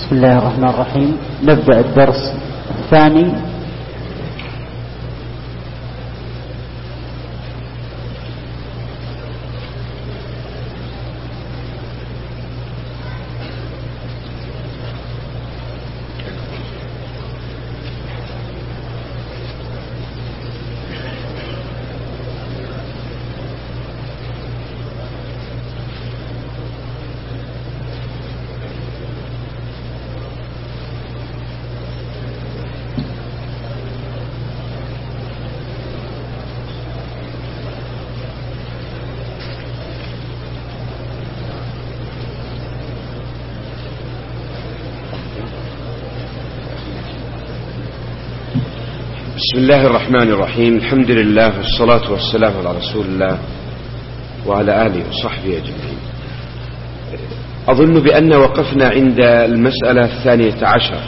بسم الله الرحمن الرحيم. نبدأ الدرس الثاني. بسم الله الرحمن الرحيم. الحمد لله والصلاة والسلام على رسول الله وعلى آله وصحبه أجمعين. أظن بأن وقفنا عند المسألة 12،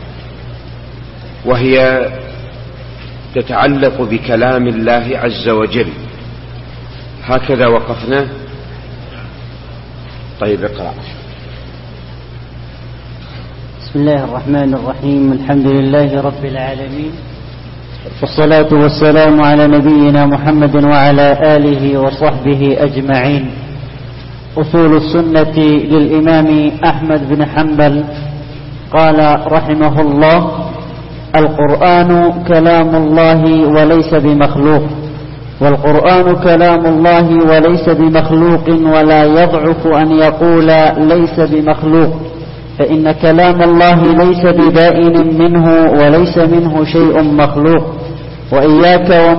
وهي تتعلق بكلام الله عز وجل. هكذا وقفنا. طيب اقرأ. بسم الله الرحمن الرحيم. الحمد لله رب العالمين، والصلاة والسلام على نبينا محمد وعلى آله وصحبه أجمعين. أصول السنة للإمام أحمد بن حنبل قال رحمه الله: القرآن كلام الله وليس بمخلوق، والقرآن كلام الله وليس بمخلوق، ولا يضعف أن يقول ليس بمخلوق، فإن كلام الله ليس ببائن منه وليس منه شيء مخلوق. وإياك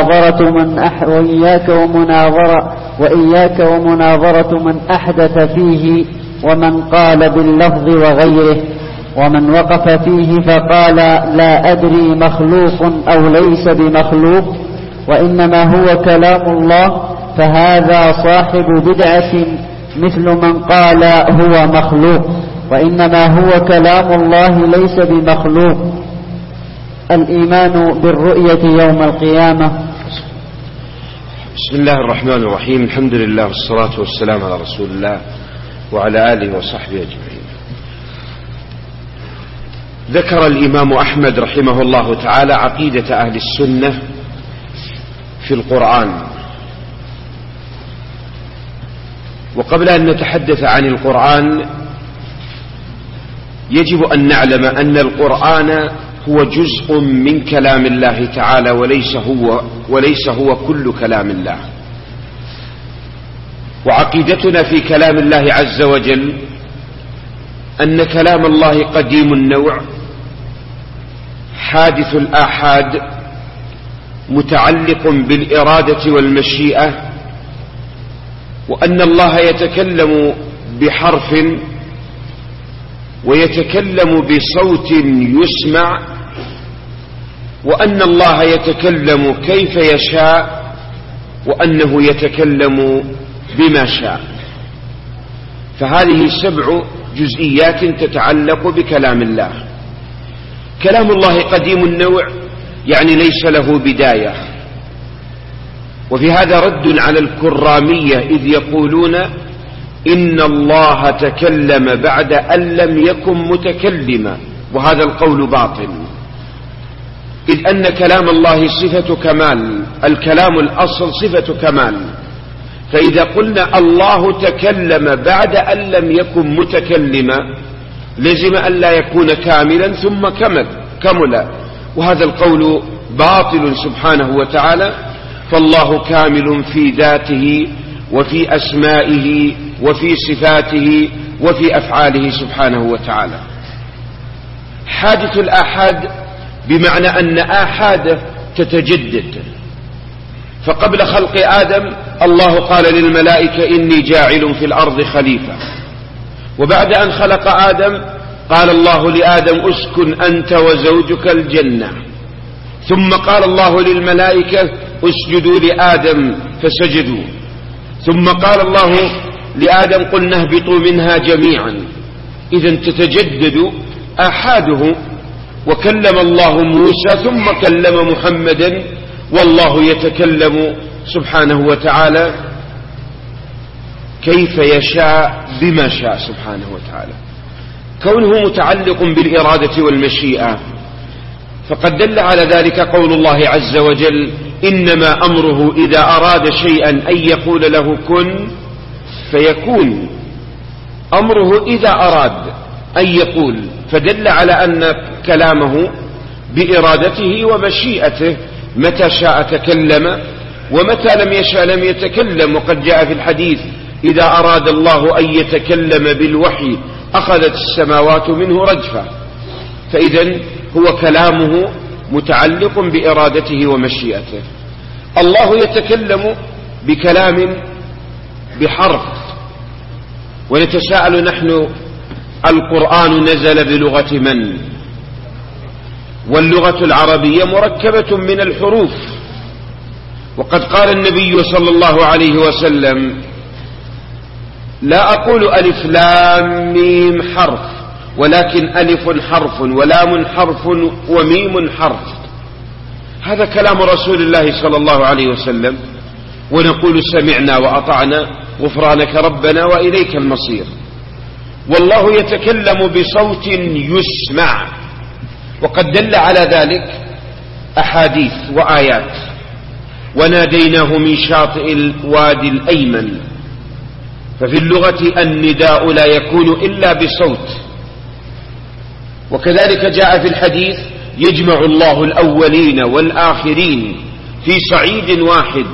ومناظرة من أحدث فيه ومن قال باللفظ وغيره، ومن وقف فيه فقال لا أدري مخلوق أو ليس بمخلوق وإنما هو كلام الله، فهذا صاحب بدعة مثل من قال هو مخلوق، وإنما هو كلام الله ليس بمخلوق. الإيمان بالرؤية يوم القيامة. بسم الله الرحمن الرحيم. الحمد لله والصلاة والسلام على رسول الله وعلى آله وصحبه أجمعين. ذكر الإمام أحمد رحمه الله تعالى عقيدة أهل السنة في القرآن. وقبل أن نتحدث عن القرآن يجب أن نعلم أن القرآن هو جزء من كلام الله تعالى وليس هو كل كلام الله. وعقيدتنا في كلام الله عز وجل أن كلام الله قديم النوع، حادث الآحاد، متعلق بالإرادة والمشيئة، وأن الله يتكلم بحرف ويتكلم بصوت يسمع، وأن الله يتكلم كيف يشاء، وأنه يتكلم بما شاء. فهذه 7 جزئيات تتعلق بكلام الله. كلام الله قديم النوع، يعني ليس له بداية. وفي هذا رد على الكرامية إذ يقولون إن الله تكلم بعد أن لم يكن متكلما، وهذا القول باطل، إذ أن كلام الله صفة كمال. الكلام الأصل صفة كمال، فإذا قلنا الله تكلم بعد أن لم يكن متكلما لزم أن لا يكون كاملا ثم كمل، وهذا القول باطل سبحانه وتعالى. فالله كامل في ذاته وفي أسمائه وفي صفاته وفي أفعاله سبحانه وتعالى. حادث الآحاد بمعنى أن آحاد تتجدد. فقبل خلق آدم الله قال للملائكة إني جاعل في الأرض خليفة، وبعد أن خلق آدم قال الله لآدم اسكن أنت وزوجك الجنة، ثم قال الله للملائكة اسجدوا لآدم فسجدوا، ثم قال الله لآدم قلنا اهبطوا منها جميعا. إذن تتجدد آحاده. وكلم الله موسى ثم كلم محمدا، والله يتكلم سبحانه وتعالى كيف يشاء بما شاء سبحانه وتعالى. كونه متعلق بالإرادة والمشيئة، فقد دل على ذلك قول الله عز وجل: إنما أمره إذا أراد شيئا أن يقول له كن فيكون. أمره إذا أراد أن يقول، فدل على أن كلامه بإرادته ومشيئته، متى شاء تكلم ومتى لم يشاء لم يتكلم. وقد جاء في الحديث: إذا أراد الله أن يتكلم بالوحي أخذت السماوات منه رجفة. فإذن هو كلامه متعلق بإرادته ومشيئته. الله يتكلم بكلام بحرف، ونتساءل نحن: القرآن نزل بلغة من؟ واللغة العربية مركبة من الحروف، وقد قال النبي صلى الله عليه وسلم: لا أقول ألف لام ميم حرف، ولكن ألف حرف ولام حرف وميم حرف. هذا كلام رسول الله صلى الله عليه وسلم، ونقول: سمعنا وأطعنا غفرانك ربنا وإليك المصير. والله يتكلم بصوت يسمع، وقد دل على ذلك أحاديث وآيات: وناديناه من شاطئ الوادي الأيمن. ففي اللغة النداء لا يكون إلا بصوت. وكذلك جاء في الحديث: يجمع الله الأولين والآخرين في صعيد واحد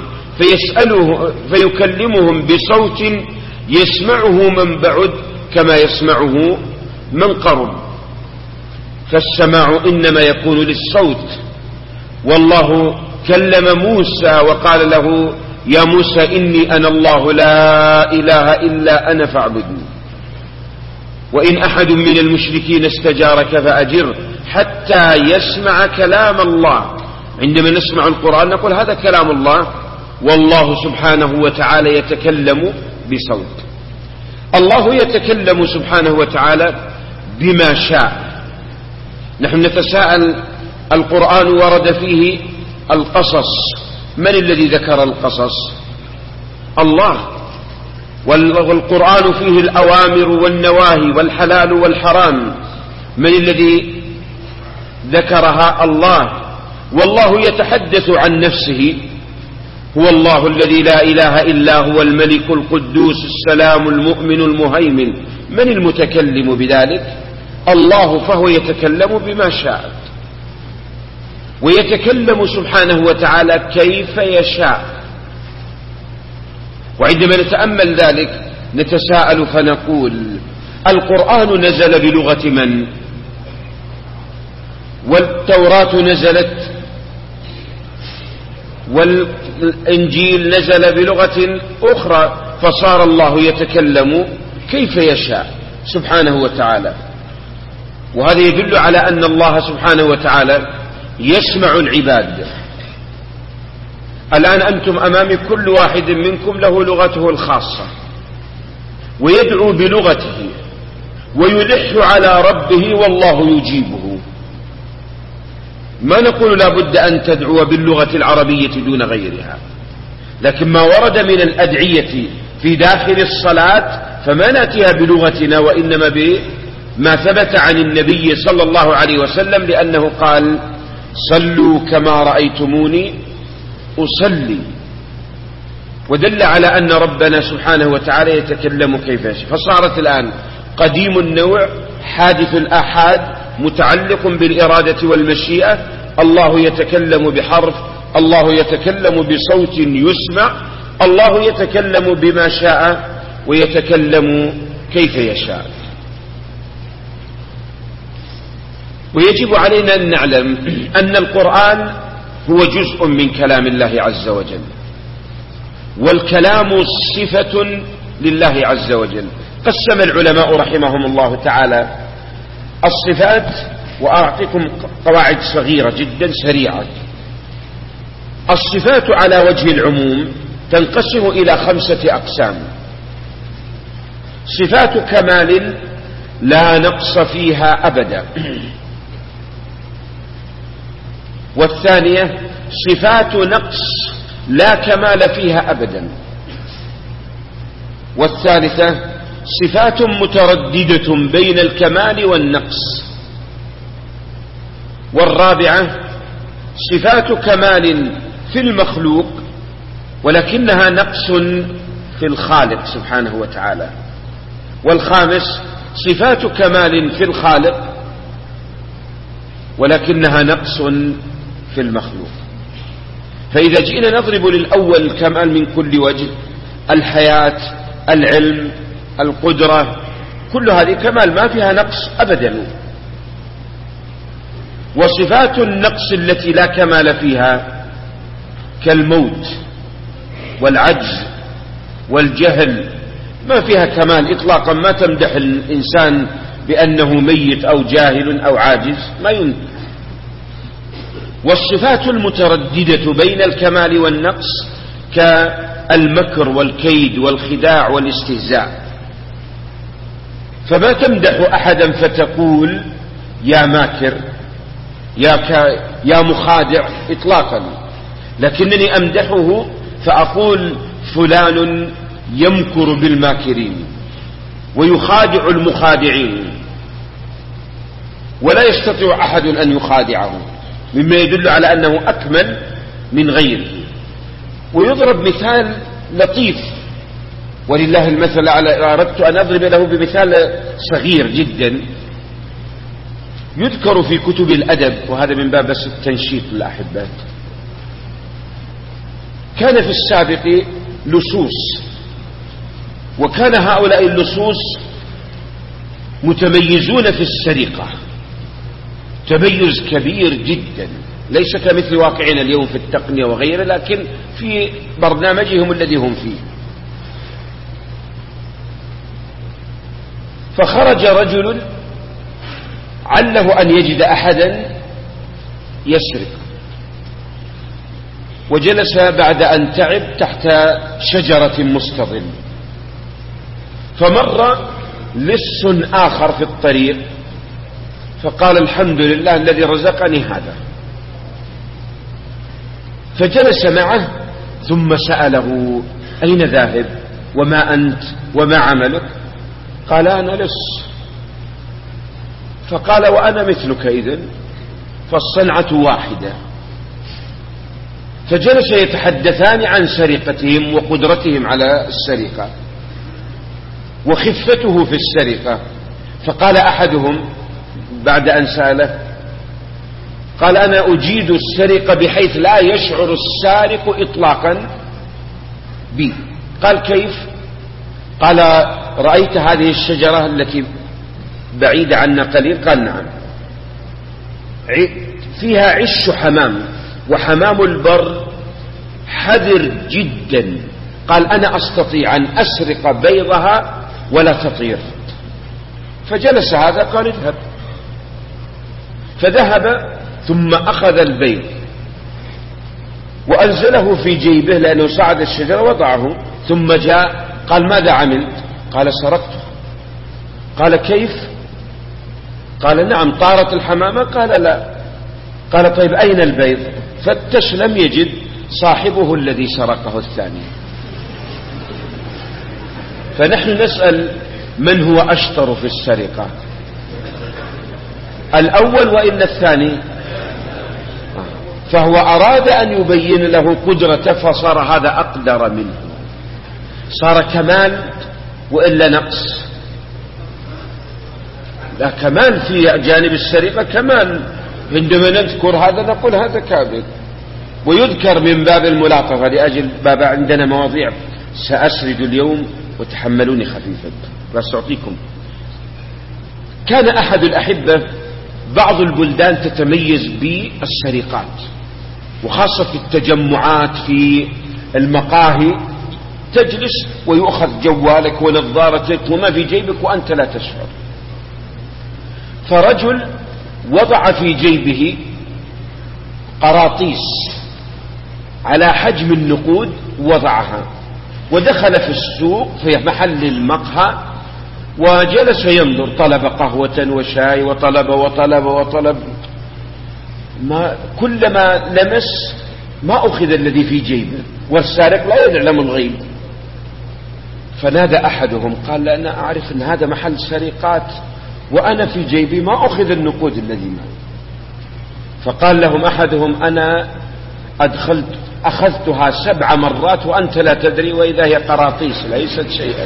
فيكلمهم بصوت يسمعه من بعد كما يسمعه من قرب. فالسماع إنما يكون للصوت. والله كلم موسى وقال له: يا موسى إني أنا الله لا إله إلا أنا فاعبدني. وإن أحد من المشركين استجارك فأجره حتى يسمع كلام الله. عندما نسمع القرآن نقول: هذا كلام الله. والله سبحانه وتعالى يتكلم بصوت. الله يتكلم سبحانه وتعالى بما شاء. نحن نتساءل: القرآن ورد فيه القصص، من الذي ذكر القصص؟ الله. والقرآن فيه الأوامر والنواهي والحلال والحرام، من الذي ذكرها؟ الله. والله يتحدث عن نفسه: هو الله الذي لا إله إلا هو الملك القدوس السلام المؤمن المهيمن. من المتكلم بذلك؟ الله. فهو يتكلم بما شاء، ويتكلم سبحانه وتعالى كيف يشاء. وعندما نتأمل ذلك نتساءل فنقول: القرآن نزل بلغة من؟ والتوراة نزلت، والإنجيل نزل بلغة أخرى، فصار الله يتكلم كيف يشاء سبحانه وتعالى. وهذا يدل على أن الله سبحانه وتعالى يسمع العباد. الآن أنتم أمامي، كل واحد منكم له لغته الخاصة، ويدعو بلغته ويلح على ربه والله يجيبه. ما نقول لا بد أن تدعو باللغة العربية دون غيرها، لكن ما ورد من الأدعية في داخل الصلاة فما نأتيها بلغتنا، وإنما بما ثبت عن النبي صلى الله عليه وسلم، لأنه قال: صلوا كما رأيتموني أصلي. ودل على أن ربنا سبحانه وتعالى يتكلم كيف يشاء. فصارت الآن قديم النوع، حادث الآحاد، متعلق بالإرادة والمشيئة. الله يتكلم بحرف، الله يتكلم بصوت يسمع، الله يتكلم بما شاء ويتكلم كيف يشاء. ويجب علينا أن نعلم أن القرآن هو جزء من كلام الله عز وجل، والكلام صفة لله عز وجل. قسم العلماء رحمهم الله تعالى الصفات، وأعطيكم قواعد صغيرة جدا سريعة. الصفات على وجه العموم تنقسم إلى 5 أقسام: صفات كمال لا نقص فيها أبدا، والثانية صفات نقص لا كمال فيها أبدا، والثالثة صفات مترددة بين الكمال والنقص. والرابعة صفات كمال في المخلوق ولكنها نقص في الخالق سبحانه وتعالى. والخامس صفات كمال في الخالق ولكنها نقص في المخلوق. فإذا جئنا نضرب للأول الكمال من كل وجه، الحياة، العلم، القدرة، كل هذه كمال ما فيها نقص أبدا. وصفات النقص التي لا كمال فيها كالموت والعجز والجهل ما فيها كمال إطلاقا، ما تمدح الإنسان بأنه ميت أو جاهل أو عاجز، ما يمدح. والصفات المترددة بين الكمال والنقص كالمكر والكيد والخداع والاستهزاء، فما تمدح أحدا فتقول يا ماكر يا مخادع إطلاقا، لكنني أمدحه فأقول فلان يمكر بالماكرين ويخادع المخادعين ولا يستطيع أحد أن يخادعه، مما يدل على أنه أكمل من غيره. ويضرب مثال لطيف ولله المثل على، أردت أن أضرب له بمثال صغير جدا يذكر في كتب الأدب، وهذا من باب بس التنشيط للأحبات. كان في السابق لصوص، وكان هؤلاء اللصوص متميزون في السرقة تميز كبير جدا، ليس كمثل واقعنا اليوم في التقنية وغيره، لكن في برنامجهم الذي هم فيه. فخرج رجل عله أن يجد أحدا يسرق، وجلس بعد أن تعب تحت شجرة مستظل، فمر لص آخر في الطريق فقال الحمد لله الذي رزقني هذا، فجلس معه ثم سأله أين ذاهب وما أنت وما عملك؟ قال أنا لص. فقال وأنا مثلك إذن، فالصنعة واحدة. فجلس يتحدثان عن سرقتهم وقدرتهم على السرقة وخفته في السرقة. فقال أحدهم بعد أن سأله قال أنا أجيد السرقة بحيث لا يشعر السارق إطلاقا بي. قال كيف؟ قال رأيت هذه الشجرة التي بعيدة عنا قليل؟ قال نعم. فيها عش حمام، وحمام البر حذر جدا. قال أنا أستطيع أن أسرق بيضها ولا تطير. فجلس هذا قال اذهب، فذهب ثم أخذ البيض وأنزله في جيبه لأنه صعد الشجرة وضعه، ثم جاء قال ماذا عملت؟ قال سرقته. قال كيف؟ قال نعم طارت الحمامة. قال لا. قال طيب أين البيض؟ فتش لم يجد صاحبه الذي سرقه الثاني. فنحن نسأل من هو أشطر في السرقة، الأول وإن الثاني؟ فهو أراد أن يبين له قدرته فصار هذا أقدر منه، صار كمال وإلا نقص. لا كمال في جانب السرقة، كمال عندما نذكر هذا نقول هذا كامل، ويذكر من باب الملاطفة لأجل باب عندنا مواضيع سأسرد اليوم وتحملوني خفيفا بس أعطيكم. كان أحد الأحبة بعض البلدان تتميز بالسرقات، وخاصة في التجمعات في المقاهي، تجلس ويؤخذ جوالك ونظارتك وما في جيبك وأنت لا تشعر. فرجل وضع في جيبه قراطيس على حجم النقود وضعها، ودخل في السوق في محل المقهى وجلس ينظر، طلب قهوة وشاي وطلب ما كلما لمس ما أخذ الذي في جيبه، والسارق لا يعلم الغيب. فنادى أحدهم قال: أنا أعرف أن هذا محل سرقات وأنا في جيبي ما أخذ النقود الذي معي. فقال لهم أحدهم: أنا أخذتها 7 مرات وأنت لا تدري، وإذا هي قراطيس ليست شيئا.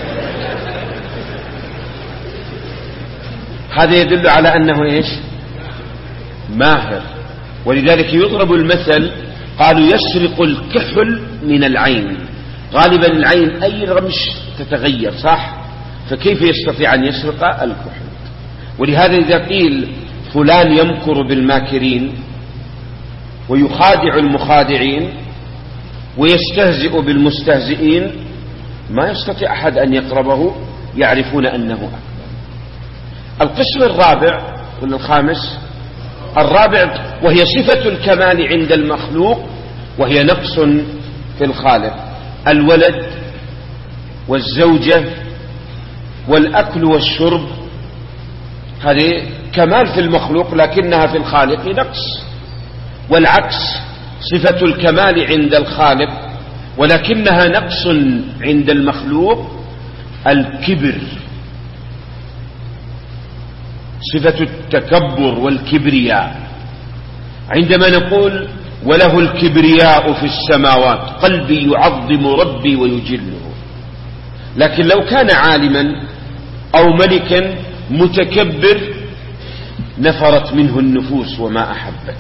هذا يدل على أنه إيش؟ ماهر. ولذلك يضرب المثل، قالوا: يسرق الكحل من العين. غالبا العين أي رمش تتغير، صح؟ فكيف يستطيع أن يسرق الكحل؟ ولهذا إذا قيل فلان يمكر بالماكرين ويخادع المخادعين ويستهزئ بالمستهزئين، ما يستطيع أحد أن يقربه، يعرفون أنه أكبر. القسم الرابع ولا الخامس؟ الرابع، وهي صفة الكمال عند المخلوق، وهي نقص في الخالق: الولد والزوجة والأكل والشرب. هذه كمال في المخلوق لكنها في الخالق نقص. والعكس، صفة الكمال عند الخالق ولكنها نقص عند المخلوق: الكبر، صفة التكبر والكبرياء. عندما نقول: وله الكبرياء في السماوات، قلبي يعظم ربي ويجله. لكن لو كان عالما أو ملكا متكبر نفرت منه النفوس وما أحبت.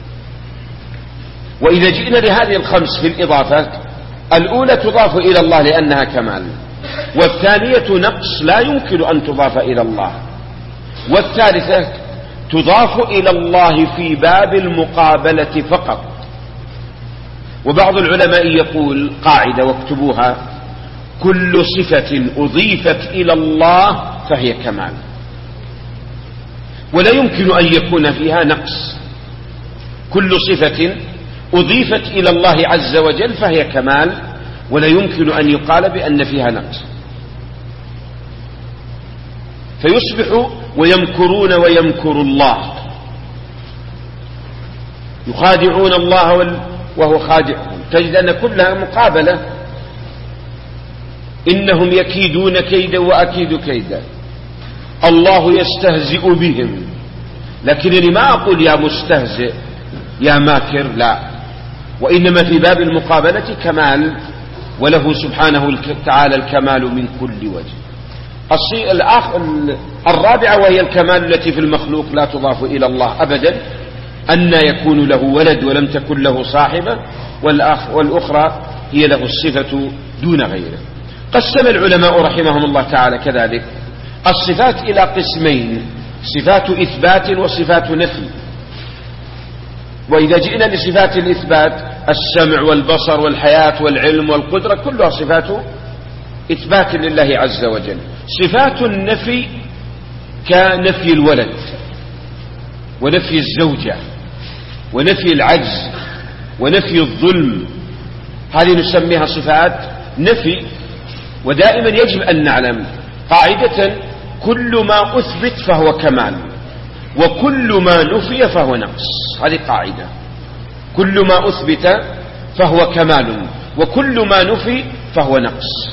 وإذا جئنا لهذه الخمس في الإضافات، الأولى تضاف إلى الله لأنها كمال، والثانية نقص لا يمكن أن تضاف إلى الله، والثالثة تضاف إلى الله في باب المقابلة فقط. وبعض العلماء يقول قاعدة واكتبوها: كل صفة أضيفت إلى الله فهي كمال، ولا يمكن أن يكون فيها نقص. كل صفة أضيفت إلى الله عز وجل فهي كمال، ولا يمكن أن يقال بأن فيها نقص. فيصبح: ويمكرون ويمكر الله، يخادعون الله وهو خادعهم. تجد أن كلها مقابلة: إنهم يكيدون كيدا وأكيد كيدا، الله يستهزئ بهم. لكنني ما أقول يا مستهزئ يا ماكر، لا، وإنما في باب المقابلة كمال، وله سبحانه وتعالى الكمال من كل وجه. الرابعة وهي الكمال التي في المخلوق لا تضاف إلى الله أبدا: أن يكون له ولد ولم تكن له صاحبة، والأخرى هي له الصفة دون غيره. قسم العلماء رحمهم الله تعالى كذلك الصفات إلى قسمين: صفات إثبات وصفات نفي. وإذا جئنا لصفات الإثبات: السمع والبصر والحياة والعلم والقدرة، كلها صفات إثبات لله عز وجل. صفات النفي كنفي الولد ونفي الزوجة ونفي العجز ونفي الظلم، هذه نسميها صفات نفي. ودائما يجب أن نعلم قاعدة: كل ما أثبت فهو كمال، وكل ما نفي فهو نقص. هذه قاعدة: كل ما أثبت فهو كمال، وكل ما نفي فهو نقص.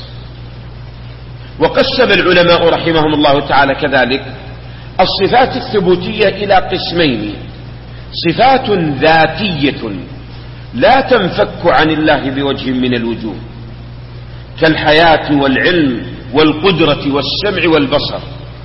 وقسم العلماء رحمهم الله تعالى كذلك الصفات الثبوتية إلى قسمين: صفات ذاتية لا تنفك عن الله بوجه من الوجوه، كالحياة والعلم والقدرة والسمع والبصر،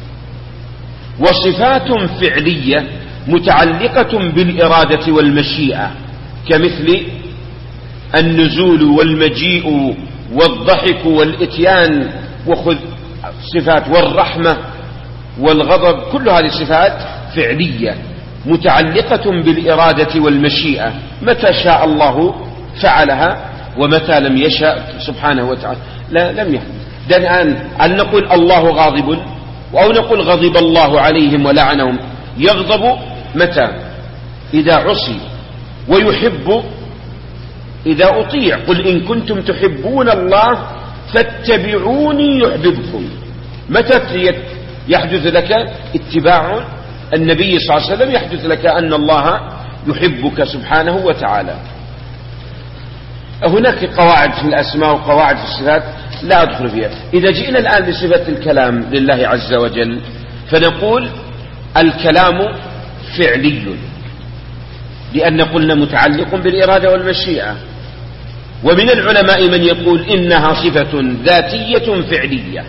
وصفات فعلية متعلقة بالإرادة والمشيئة، كمثل النزول والمجيء والضحك والإتيان، وخذ صفات والرحمة والغضب، كل هذه صفات فعلية متعلقة بالإرادة والمشيئة، متى شاء الله فعلها ومتى لم يشاء سبحانه وتعالى لم يحدث. الآن أن نقول الله غاضب أو نقول غضب الله عليهم ولعنهم، يغضب متى؟ إذا عصي، ويحب إذا أطيع. قل إن كنتم تحبون الله فاتبعوني يحببكم. متى يحدث لك اتباع النبي صلى الله عليه وسلم؟ يحدث لك أن الله يحبك سبحانه وتعالى. هناك قواعد في الأسماء وقواعد في الصفات لا أدخل فيها. إذا جئنا الآن بصفة الكلام لله عز وجل فنقول الكلام فعلي، لأن قلنا متعلق بالإرادة والمشيئة. ومن العلماء من يقول إنها صفة ذاتية فعلية.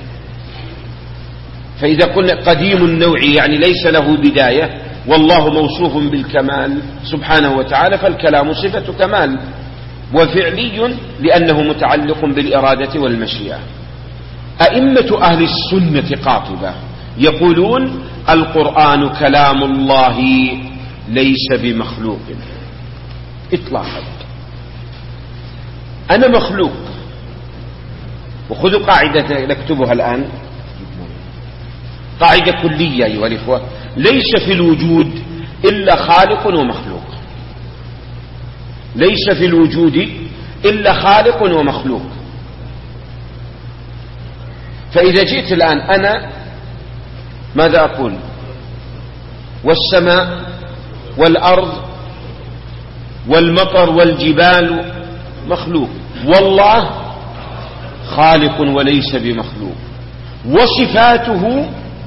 فإذا قلنا قديم النوع يعني ليس له بداية، والله موصوف بالكمال سبحانه وتعالى، فالكلام صفة كمال وفعلي لأنه متعلق بالإرادة والمشيئة. أئمة أهل السنة قاطبة يقولون القرآن كلام الله ليس بمخلوق إطلاقا. أنا مخلوق، وخذوا قاعدة نكتبها الآن، قاعدة كلية أيها الإخوة: ليس في الوجود إلا خالق ومخلوق. ليس في الوجود إلا خالق ومخلوق. فإذا جئت الآن أنا ماذا أقول؟ والسماء والأرض والمطر والجبال مخلوق، والله خالق وليس بمخلوق، وصفاته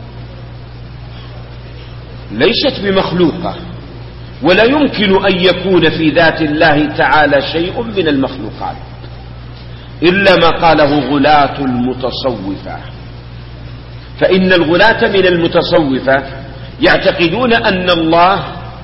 ليست بمخلوقة، ولا يمكن أن يكون في ذات الله تعالى شيء من المخلوقات إلا ما قاله غلاة المتصوفة. فإن الغلاة من المتصوفة يعتقدون أن الله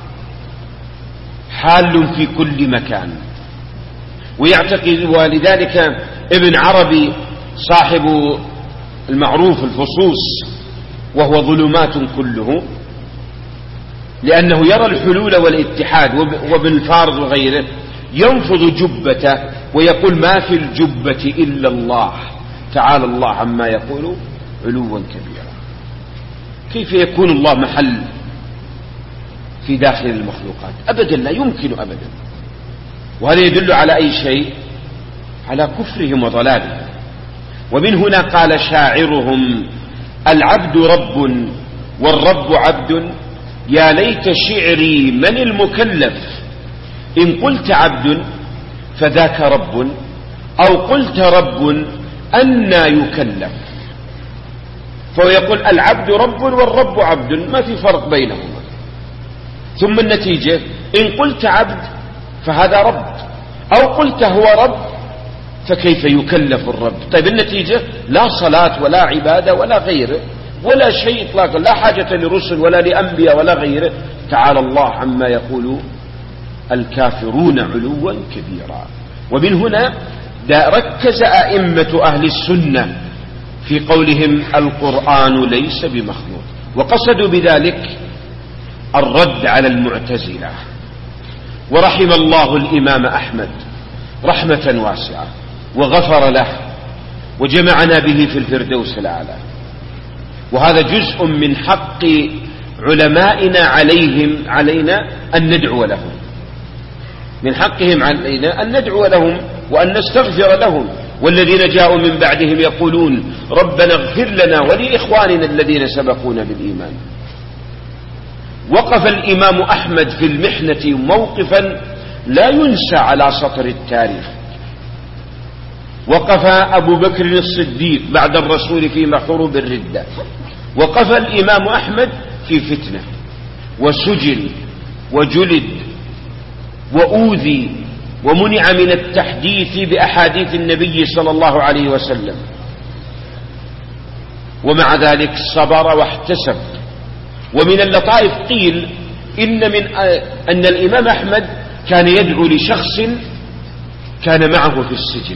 حال في كل مكان، ويعتقد، ولذلك ابن عربي صاحب المعروف الفصوص وهو ظلمات كله، لأنه يرى الحلول والاتحاد، وابن الفارض وغيره ينفض جبته ويقول ما في الجبة إلا الله تعالى الله عما يقول علوا كبيرا. كيف يكون الله محل في داخل المخلوقات؟ أبدا لا يمكن أبدا. وهذا يدل على أي شيء؟ على كفرهم وضلالهم. ومن هنا قال شاعرهم: العبد رب والرب عبد، يا ليت شعري من المكلف، إن قلت عبد فذاك رب، أو قلت رب أنى يكلف. فهو يقول العبد رب والرب عبد، ما في فرق بينهما. ثم النتيجة إن قلت عبد فهذا رب، أو قلت هو رب فكيف يكلف الرب؟ طيب النتيجة لا صلاة ولا عبادة ولا غيره ولا شيء إطلاقا، لا حاجة لرسل ولا لأنبياء ولا غيره. تعالى الله عما يقول الكافرون علوا كبيرا. ومن هنا ركز أئمة أهل السنة في قولهم القرآن ليس بمخلوق، وقصدوا بذلك الرد على المعتزلة. ورحم الله الإمام أحمد رحمة واسعة وغفر له وجمعنا به في الفردوس الأعلى. وهذا جزء من حق علمائنا علينا أن ندعو لهم، من حقهم علينا أن ندعو لهم وأن نستغفر لهم. والذين جاءوا من بعدهم يقولون ربنا اغفر لنا ولإخواننا الذين سبقونا بالإيمان. وقف الإمام أحمد في المحنة موقفا لا ينسى على سطر التاريخ. وقف أبو بكر الصديق بعد الرسول في حروب الردة، وقف الإمام أحمد في فتنة وسجن وجلد وأوذي ومنع من التحديث بأحاديث النبي صلى الله عليه وسلم، ومع ذلك صبر واحتسب. ومن اللطائف قيل أن الإمام أحمد كان يدعو لشخص كان معه في السجن،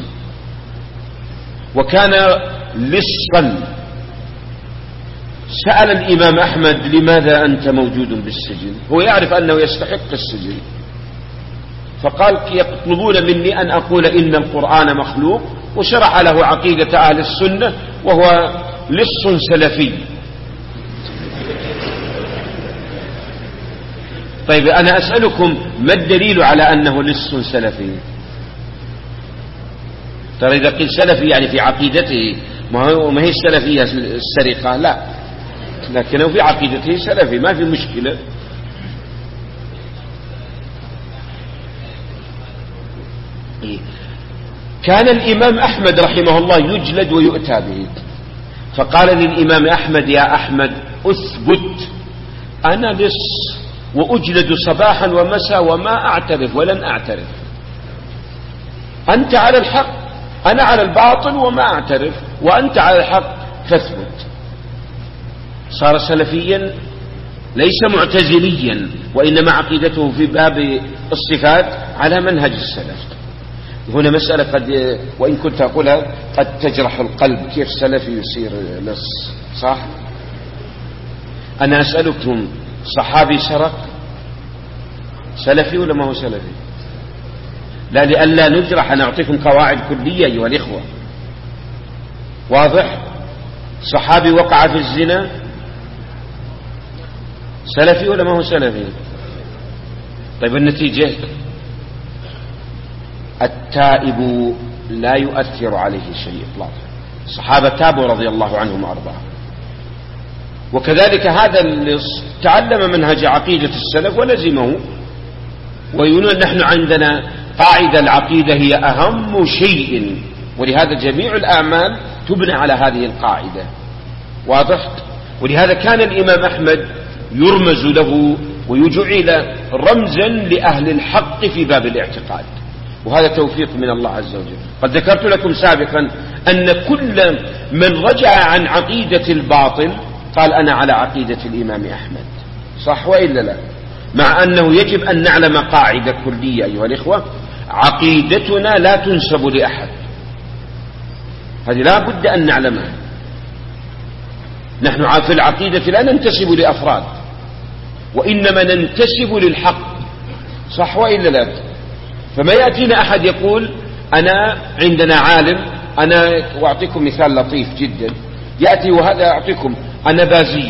وكان لصا. سأل الإمام أحمد لماذا أنت موجود بالسجن؟ هو يعرف أنه يستحق السجن، فقال يطلبون مني أن أقول إن القرآن مخلوق، وشرح له عقيدة أهل السنة، وهو لص سلفي. طيب أنا أسألكم ما الدليل على أنه لص سلفي؟ ترى إذا قيل سلفي يعني في عقيدته، ما هي السلفية السرقة، لا، لكنه في عقيدته سلفي، ما في مشكلة. كان الإمام أحمد رحمه الله يجلد ويؤتى به، فقال للإمام أحمد: يا أحمد أثبت، أنا لص وأجلد صباحا ومساء وما أعترف ولن أعترف، أنت على الحق، أنا على الباطل وما أعترف، وأنت على الحق فاثبت. صار سلفيا ليس معتزليا، وإنما عقيدته في باب الصفات على منهج السلف. هنا مسألة قد وإن كنت أقولها قد تجرح القلب، كيف سلفي يصير لص؟ صح؟ أنا أسألكم، صحابي سرق سلفي ولا ما هو سلفي؟ لا، لئلا نجرح أنا أعطيكم قواعد كلية أيها الإخوة. واضح؟ صحابي وقع في الزنا سلفي ولا ما هو سلفي؟ طيب النتيجة التائب لا يؤثر عليه شيء إطلاقا. الصحابة تابوا رضي الله عنهم وأرضاهم. وكذلك هذا اللي تعلم منهج عقيدة السلف ولزمه. ويقولون نحن عندنا قاعدة العقيدة هي أهم شيء، ولهذا جميع الأعمال تبنى على هذه القاعدة. واضح؟ ولهذا كان الإمام أحمد يرمز له ويجعل رمزا لأهل الحق في باب الاعتقاد، وهذا توفيق من الله عز وجل. قد ذكرت لكم سابقا أن كل من رجع عن عقيدة الباطل قال أنا على عقيدة الإمام أحمد، صح وإلا لا؟ مع أنه يجب أن نعلم قاعدة كلية أيها الإخوة: عقيدتنا لا تنسب لأحد، هذه لا بد أن نعلمها. نحن في العقيدة لا ننتسب لأفراد، وإنما ننتسب للحق، صح وإلا لا؟ فما يأتينا أحد يقول أنا عندنا عالم، أنا وأعطيكم مثال لطيف جدا، يأتي وهذا أعطيكم أنا بازي،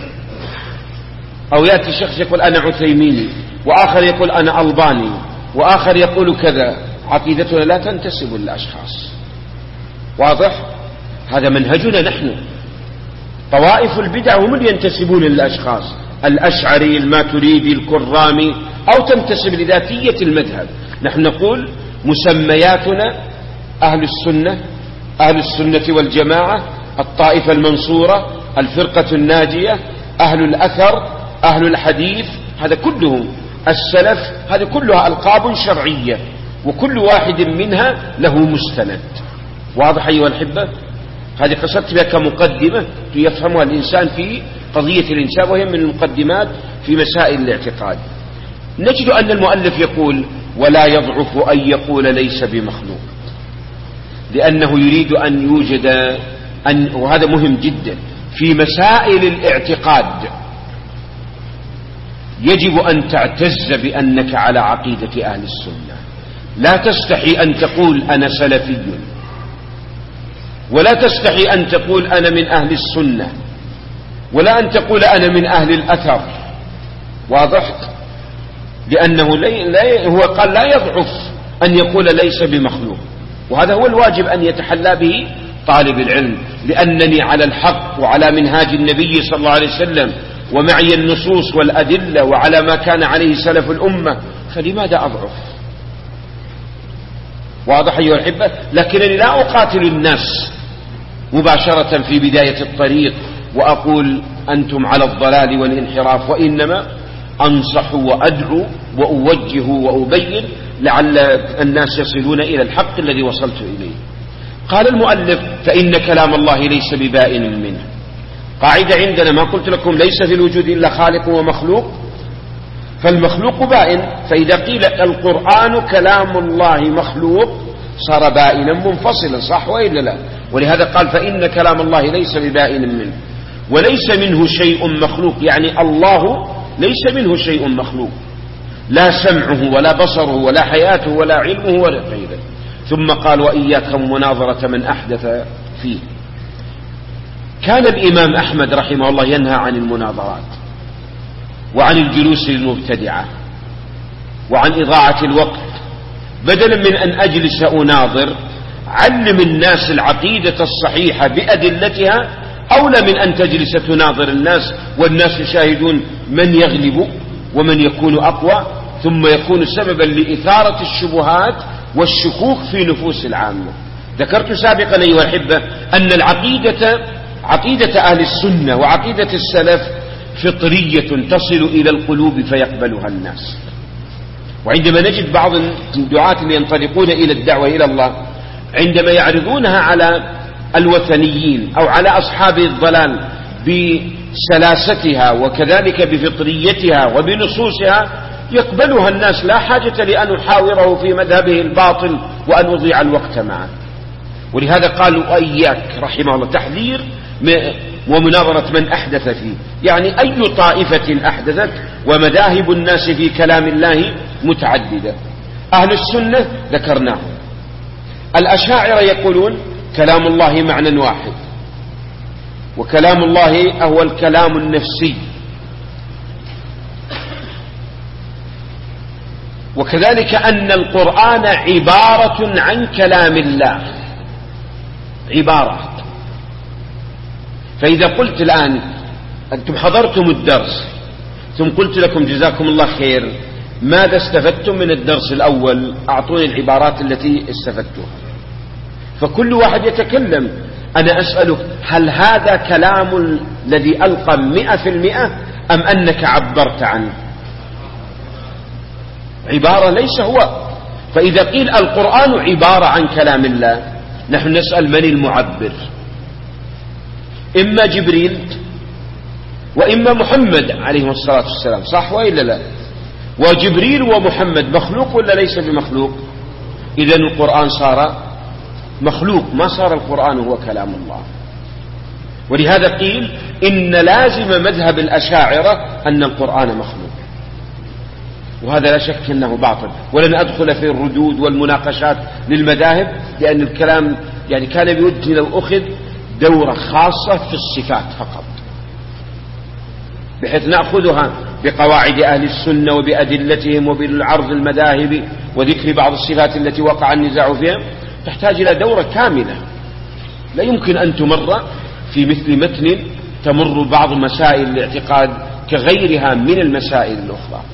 أو يأتي شخص يقول أنا عثيميني، وآخر يقول أنا ألباني، وآخر يقول كذا. عقيدتنا لا تنتسب للأشخاص. واضح؟ هذا منهجنا نحن. طوائف البدع هم اللي ينتسبون للأشخاص، الأشعري، الماتريدي، الكرامي، أو تنتسب لذاتية المذهب. نحن نقول مسمياتنا أهل السنة، أهل السنة والجماعة، الطائفة المنصورة، الفرقة الناجية، أهل الأثر، أهل الحديث، هذا كله السلف، هذه كلها ألقاب شرعية، وكل واحد منها له مستند. واضح أيها الأحبة؟ هذه قصدت بها كمقدمة يفهمها الإنسان في قضية الإنسان، وهي من المقدمات في مسائل الاعتقاد. نجد أن المؤلف يقول ولا يضعف أن يقول ليس بمخلوق، لأنه يريد أن يوجد وهذا مهم جدا في مسائل الاعتقاد، يجب أن تعتز بأنك على عقيدة أهل السنة. لا تستحي أن تقول أنا سلفي، ولا تستحي أن تقول أنا من أهل السنة، ولا أن تقول أنا من أهل الأثر. واضح؟ لأنه هو قال لا يضعف أن يقول ليس بمخلوق، وهذا هو الواجب أن يتحلى به طالب العلم، لأنني على الحق وعلى منهاج النبي صلى الله عليه وسلم، ومعي النصوص والأدلة وعلى ما كان عليه سلف الأمة، فلماذا أضعف؟ واضح أيها الأحبة؟ لكنني لا أقاتل الناس مباشرة في بداية الطريق وأقول أنتم على الضلال والانحراف، وإنما أنصح وأدعو وأوجه وأبين لعل الناس يصلون إلى الحق الذي وصلت إليه. قال المؤلف فإن كلام الله ليس ببائن منه. قاعدة عندنا ما قلت لكم ليس في الوجود إلا خالق ومخلوق، فالمخلوق بائن، فإذا قيل القرآن كلام الله مخلوق صار بائنا منفصلا، صح وإلا لا؟ ولهذا قال فإن كلام الله ليس ببائن منه، وليس منه شيء مخلوق، يعني الله ليس منه شيء مخلوق، لا سمعه ولا بصره ولا حياته ولا علمه ولا غيره. ثم قال وإياكم مناظرة من أحدث فيه. كان الإمام أحمد رحمه الله ينهى عن المناظرات وعن الجلوس للمبتدعة وعن إضاعة الوقت. بدلا من أن أجلس أناظر، علم الناس العقيدة الصحيحة بأدلتها أولى من أن تجلس تناظر الناس والناس يشاهدون من يغلب ومن يكون أقوى، ثم يكون سببا لإثارة الشبهات والشكوك في نفوس العامة. ذكرت سابقا أيها الأحبة أن عقيدة أهل السنة وعقيدة السلف فطرية تصل إلى القلوب فيقبلها الناس. وعندما نجد بعض الدعاة اللي ينطلقون إلى الدعوة إلى الله عندما يعرضونها على الوثنيين أو على أصحاب الضلال بسلاستها وكذلك بفطريتها وبنصوصها يقبلها الناس، لا حاجة لأن أحاوره في مذهبه الباطل وأن أضيع الوقت معه. ولهذا قالوا إياك رحمه الله تحذير ومناظرة من أحدث فيه، يعني أي طائفة أحدثت. ومذاهب الناس في كلام الله متعددة. أهل السنة ذكرناهم. الأشاعرة يقولون كلام الله معنى واحد، وكلام الله هو الكلام النفسي، وكذلك أن القرآن عبارة عن كلام الله، عبارة. فإذا قلت الآن أنتم حضرتم الدرس ثم قلت لكم جزاكم الله خير، ماذا استفدتم من الدرس الأول؟ أعطوني العبارات التي استفدتها. فكل واحد يتكلم. أنا أسألك هل هذا كلام الذي ألقى 100% أم أنك عبرت عنه؟ عبارة ليس هو. فإذا قيل القرآن عبارة عن كلام الله نحن نسأل من المعبر؟ إما جبريل وإما محمد عليه الصلاة والسلام، صح وإلا لا؟ وجبريل ومحمد مخلوق ولا ليس بمخلوق؟ إذن القرآن صار مخلوق، ما صار القرآن هو كلام الله. ولهذا قيل إن لازم مذهب الأشاعرة أن القرآن مخلوق، وهذا لا شك أنه باطل. ولن أدخل في الردود والمناقشات للمذاهب، لأن الكلام يعني كان بودي لو أخذ دورة خاصة في الصفات فقط، بحيث نأخذها بقواعد أهل السنة وبأدلتهم وبالعرض المذاهب وذكر بعض الصفات التي وقع النزاع فيها. تحتاج إلى دورة كاملة، لا يمكن أن تمر في مثل متن تمر بعض مسائل الاعتقاد كغيرها من المسائل الأخرى.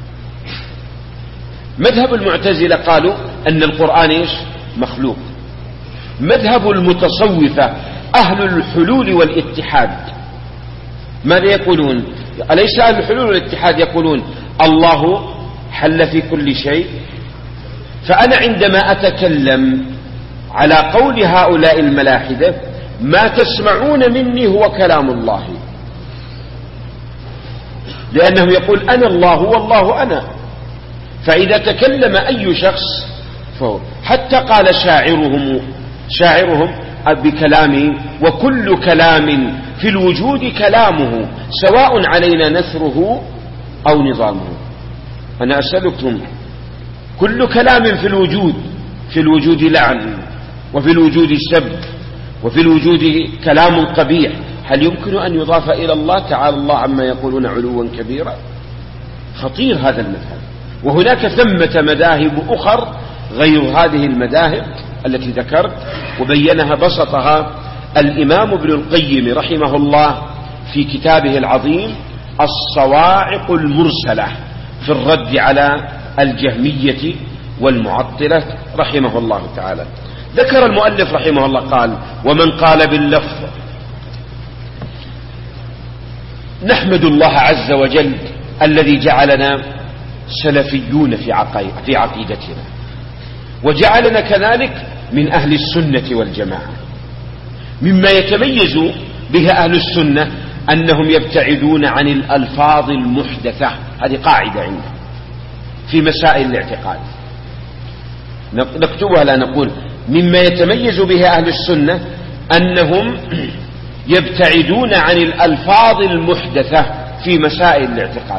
مذهب المعتزلة قالوا أن القرآن إيش؟ مخلوق. مذهب المتصوفة أهل الحلول والاتحاد ماذا يقولون؟ أليس أهل الحلول والاتحاد يقولون الله حل في كل شيء؟ فأنا عندما أتكلم على قول هؤلاء الملاحدة ما تسمعون مني هو كلام الله، لأنه يقول أنا الله والله أنا. فإذا تكلم أي شخص فهو، حتى قال شاعرهم بكلامه وكل كلام في الوجود كلامه سواء علينا نثره أو نظامه. أنا أسألكم كل كلام في الوجود لعن، وفي الوجود سب، وفي الوجود كلام قبيح، هل يمكن أن يضاف إلى الله تعالى الله عما يقولون علوا كبيرا؟ خطير هذا المذهب. وهناك ثمة مذاهب أخر غير هذه المذاهب التي ذكرت وبينها بسطها الإمام ابن القيم رحمه الله في كتابه العظيم الصواعق المرسلة في الرد على الجهمية والمعطلة رحمه الله تعالى. ذكر المؤلف رحمه الله قال ومن قال باللفظ. نحمد الله عز وجل الذي جعلنا سلفيون في عقيدتنا، وجعلنا كذلك من أهل السنة والجماعة. مما يتميز به أهل السنة أنهم يبتعدون عن الألفاظ المحدثة، هذه قاعدة عندهم في مسائل الاعتقاد نكتبها لا نقول. مما يتميز به أهل السنة أنهم يبتعدون عن الألفاظ المحدثة في مسائل الاعتقاد.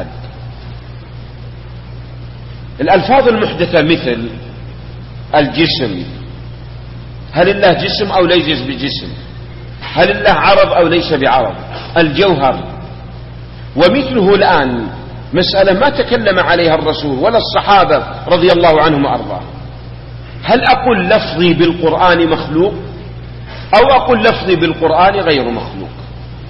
الألفاظ المحدثة مثل الجسم، هل الله جسم أو ليس بجسم؟ هل الله عرض أو ليس بعرض؟ الجوهر. ومثله الآن مسألة ما تكلم عليها الرسول ولا الصحابة رضي الله عنهم وأرضاهم، هل أقول لفظي بالقرآن مخلوق أو أقول لفظي بالقرآن غير مخلوق؟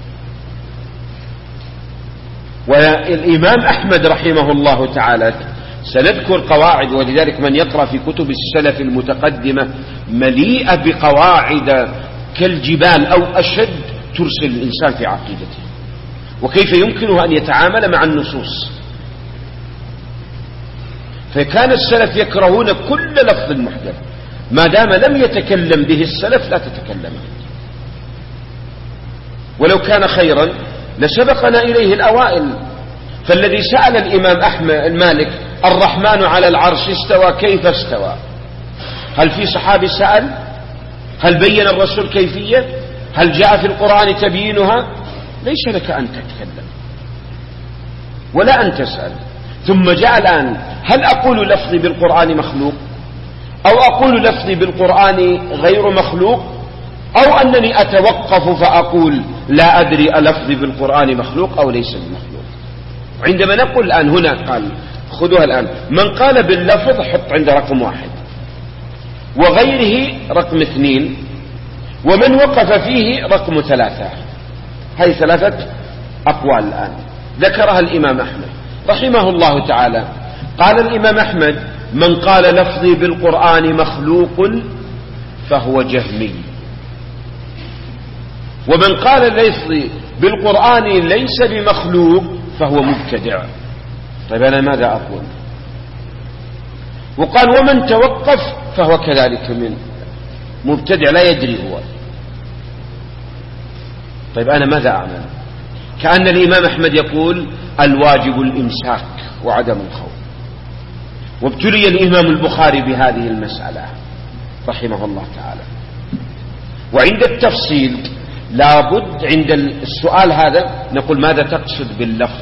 والإمام أحمد رحمه الله تعالى سنذكر قواعد، ولذلك من يقرأ في كتب السلف المتقدمة مليئة بقواعد كالجبال أو أشد ترسل الإنسان في عقيدته، وكيف يمكنه أن يتعامل مع النصوص. فكان السلف يكرهون كل لفظ محدث، ما دام لم يتكلم به السلف لا تتكلم، ولو كان خيرا لسبقنا إليه الأوائل. فالذي سأل الإمام أحمد المالك الرحمن على العرش استوى كيف استوى، هل في صحابي سأل؟ هل بين الرسول كيفية؟ هل جاء في القرآن تبيينها؟ ليس لك أن تتكلم ولا أن تسأل. ثم جاء الآن هل أقول لفظي بالقرآن مخلوق، أو أقول لفظي بالقرآن غير مخلوق، أو أنني أتوقف فأقول لا أدري ألفظي بالقرآن مخلوق أو ليس بمخلوق. عندما نقول الآن هنا قال خذوها الآن، من قال باللفظ حط عند رقم 1، وغيره رقم 2، ومن وقف فيه رقم 3. هذه 3 أقوال الآن ذكرها الإمام أحمد رحمه الله تعالى. قال الإمام أحمد من قال لفظي بالقرآن مخلوق فهو جهمي، ومن قال لفظي بالقرآن ليس بمخلوق فهو مبتدع. طيب أنا ماذا أقول؟ وقال ومن توقف فهو كذلك من مبتدع لا يدري هو. طيب أنا ماذا أعمل؟ كأن الإمام أحمد يقول الواجب الإمساك وعدم الخوف. وابتلي الإمام البخاري بهذه المسألة رحمه الله تعالى. وعند التفصيل لابد عند السؤال هذا نقول ماذا تقصد باللفظ.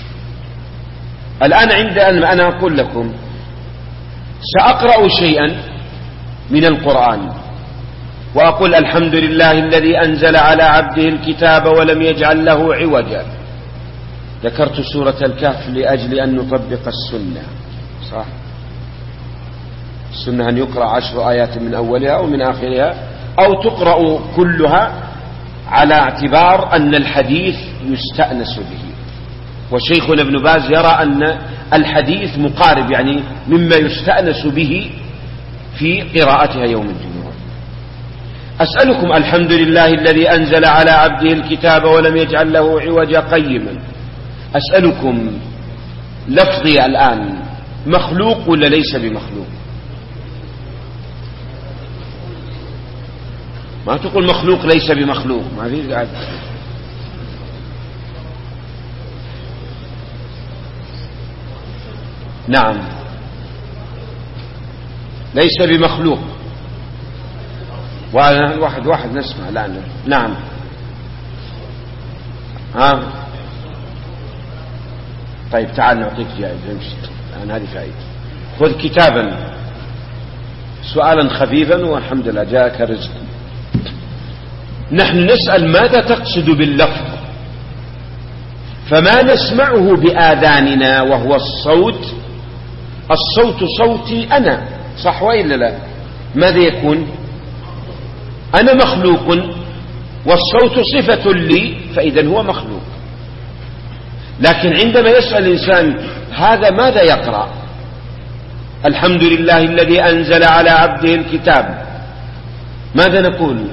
الآن عند أنا أقول لكم سأقرأ شيئا من القرآن وأقول الحمد لله الذي أنزل على عبده الكتاب ولم يجعل له عوجا. ذكرت سورة الكهف لأجل أن نطبق السنة، صح؟ السنة أن يقرأ 10 آيات من أولها أو من آخرها، أو تقرأ كلها على اعتبار أن الحديث يستأنس به. وشيخنا ابن باز يرى أن الحديث مقارب، يعني مما يستأنس به في قراءتها يوم الجمعة. أسألكم الحمد لله الذي أنزل على عبده الكتاب ولم يجعل له عوجا قيما، أسألكم لفظي الآن مخلوق ولا ليس بمخلوق؟ ما تقول مخلوق ليس بمخلوق، ما في قاعد. نعم ليس بمخلوق. واحد نسمع الآن. نعم ها طيب تعال نعطيك جائزة. الآن هذه فائدة. خذ كتابا سؤالا خفيفا والحمد لله جاءك رزق. نحن نسأل ماذا تقصد باللفظ، فما نسمعه بآذاننا وهو الصوت. الصوت صوتي أنا، صح وإلا لا؟ ماذا يكون؟ أنا مخلوق والصوت صفة لي، فإذا هو مخلوق. لكن عندما يسأل الإنسان هذا ماذا يقرأ؟ الحمد لله الذي أنزل على عبده الكتاب، ماذا نقول؟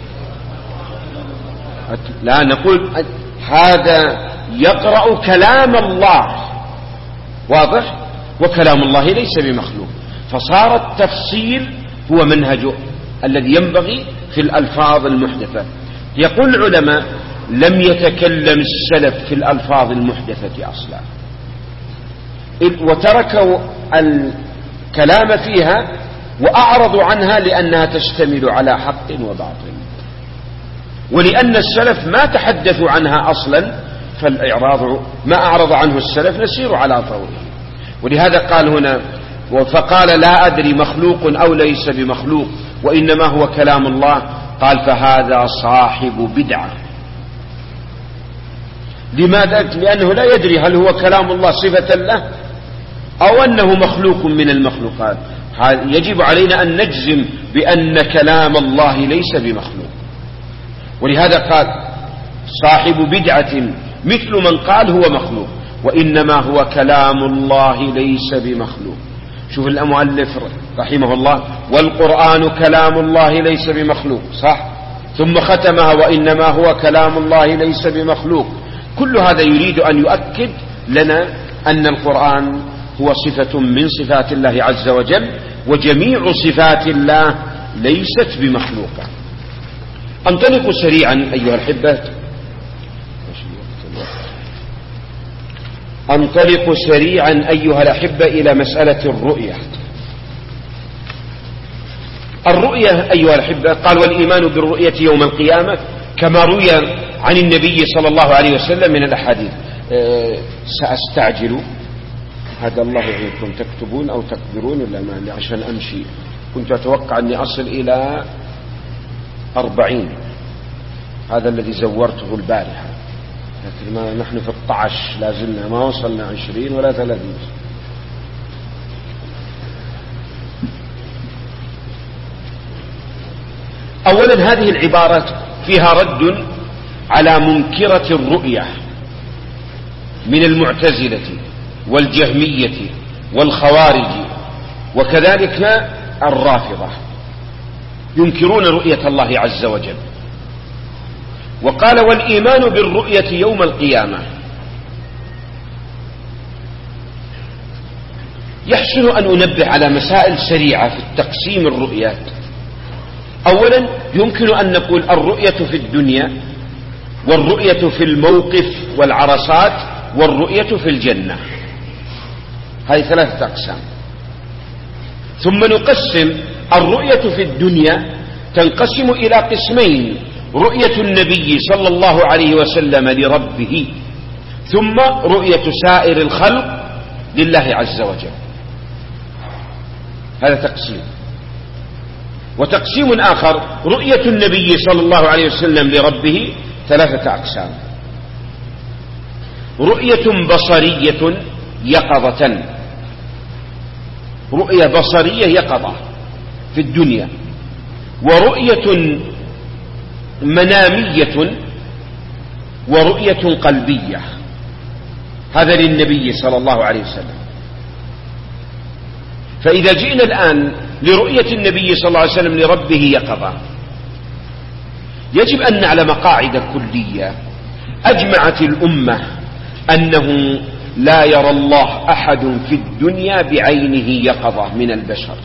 لا نقول هذا يقرأ كلام الله، واضح؟ وكلام الله ليس بمخلوق. فصار التفصيل هو منهج الذي ينبغي في الألفاظ المحدثة. يقول العلماء لم يتكلم السلف في الألفاظ المحدثة أصلا، وتركوا الكلام فيها وأعرضوا عنها لأنها تشتمل على حق وباطل، ولأن السلف ما تحدثوا عنها أصلا، فالإعراض ما أعرض عنه السلف نسير على طوره. ولهذا قال هنا فقال لا أدري مخلوق أو ليس بمخلوق وإنما هو كلام الله. قال فهذا صاحب بدعة. لماذا؟ لأنه لا يدري هل هو كلام الله صفة له أو أنه مخلوق من المخلوقات. يجب علينا أن نجزم بأن كلام الله ليس بمخلوق. ولهذا قال صاحب بدعة مثل من قال هو مخلوق. وإنما هو كلام الله ليس بمخلوق. شوف المؤلف رحمه الله: والقرآن كلام الله ليس بمخلوق، صح؟ ثم ختمها: وإنما هو كلام الله ليس بمخلوق. كل هذا يريد أن يؤكد لنا أن القرآن هو صفة من صفات الله عز وجل، وجميع صفات الله ليست بمخلوقة. انطلق سريعا أيها الأحبة، انطلق سريعا أيها الأحبة إلى مسألة الرؤية. الرؤية أيها الأحبة، قال: والإيمان بالرؤية يوم القيامة كما روي عن النبي صلى الله عليه وسلم من الأحاديث. سأستعجل، هذا الله يعينكم، تكتبون أو تكبرون ولا ما، عشان أمشي. كنت أتوقع أني أصل إلى 40، هذا الذي زورته البارحة، لكن ما نحن في 12 لازلنا ما وصلنا 20 ولا 30. أولا هذه العبارة فيها رد على منكرة الرؤية من المعتزلة والجهمية والخوارج وكذلك الرافضة، ينكرون رؤية الله عز وجل. وقال: والإيمان بالرؤية يوم القيامة. يحسن أن أنبه على مسائل سريعة في التقسيم الرؤيات. أولا يمكن أن نقول الرؤية في الدنيا، والرؤية في الموقف والعرصات، والرؤية في الجنة. هذه 3 أقسام. ثم نقسم الرؤية في الدنيا، تنقسم إلى قسمين: رؤية النبي صلى الله عليه وسلم لربه، ثم رؤية سائر الخلق لله عز وجل. هذا تقسيم. وتقسيم آخر: رؤية النبي صلى الله عليه وسلم لربه 3 أقسام: رؤية بصرية يقظة، رؤية بصرية يقظة في الدنيا، ورؤية منامية، ورؤية قلبية. هذا للنبي صلى الله عليه وسلم. فإذا جئنا الآن لرؤية النبي صلى الله عليه وسلم لربه يقظة، يجب أن نعلم قاعدة كلية: أجمعت الأمة أنه لا يرى الله أحد في الدنيا بعينه يقظة من البشر.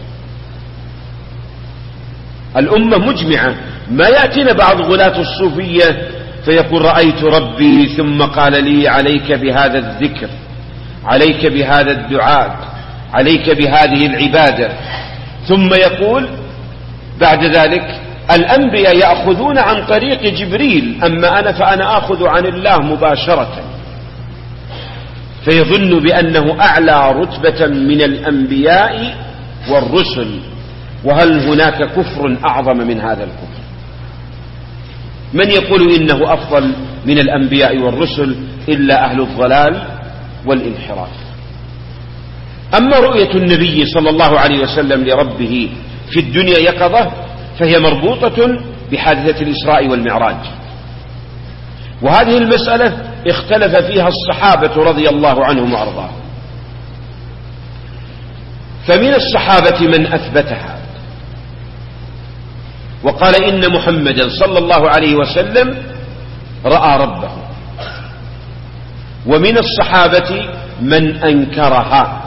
الأمة مجمعة. ما يأتينا بعض غلاة الصوفية فيقول: رأيت ربي ثم قال لي عليك بهذا الذكر، عليك بهذا الدعاء، عليك بهذه العبادة، ثم يقول بعد ذلك: الأنبياء يأخذون عن طريق جبريل، أما أنا فأنا أخذ عن الله مباشرة. فيظن بأنه أعلى رتبة من الأنبياء والرسل. وهل هناك كفر أعظم من هذا الكفر؟ من يقول إنه أفضل من الأنبياء والرسل إلا أهل الضلال والانحراف. أما رؤية النبي صلى الله عليه وسلم لربه في الدنيا يقظة، فهي مربوطة بحادثة الإسراء والمعراج. وهذه المسألة اختلف فيها الصحابة رضي الله عنهم وأرضاهم. فمن الصحابة من أثبتها وقال إن محمدا صلى الله عليه وسلم رأى ربه، ومن الصحابة من أنكرها.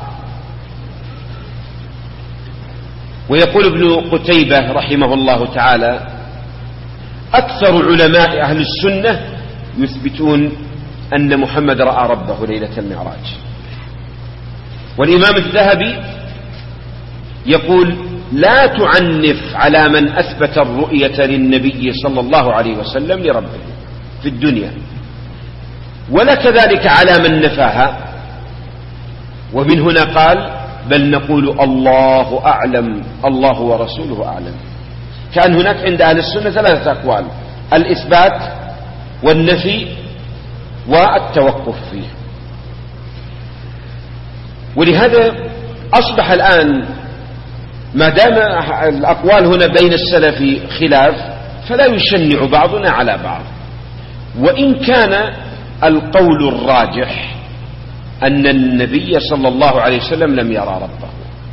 ويقول ابن قتيبة رحمه الله تعالى: أكثر علماء أهل السنة يثبتون أن محمد رأى ربه ليلة المعراج. والإمام الذهبي يقول: لا تعنف على من أثبت الرؤية للنبي صلى الله عليه وسلم لربه في الدنيا، ولا كذلك على من نفاها. ومن هنا قال: بل نقول الله أعلم، الله ورسوله أعلم. كان هناك عند أهل السنة 3 أقوال: الإثبات والنفي والتوقف فيه. ولهذا أصبح الآن ما دام الأقوال هنا بين السلف خلاف، فلا يشنع بعضنا على بعض. وإن كان القول الراجح أن النبي صلى الله عليه وسلم لم يرى ربه.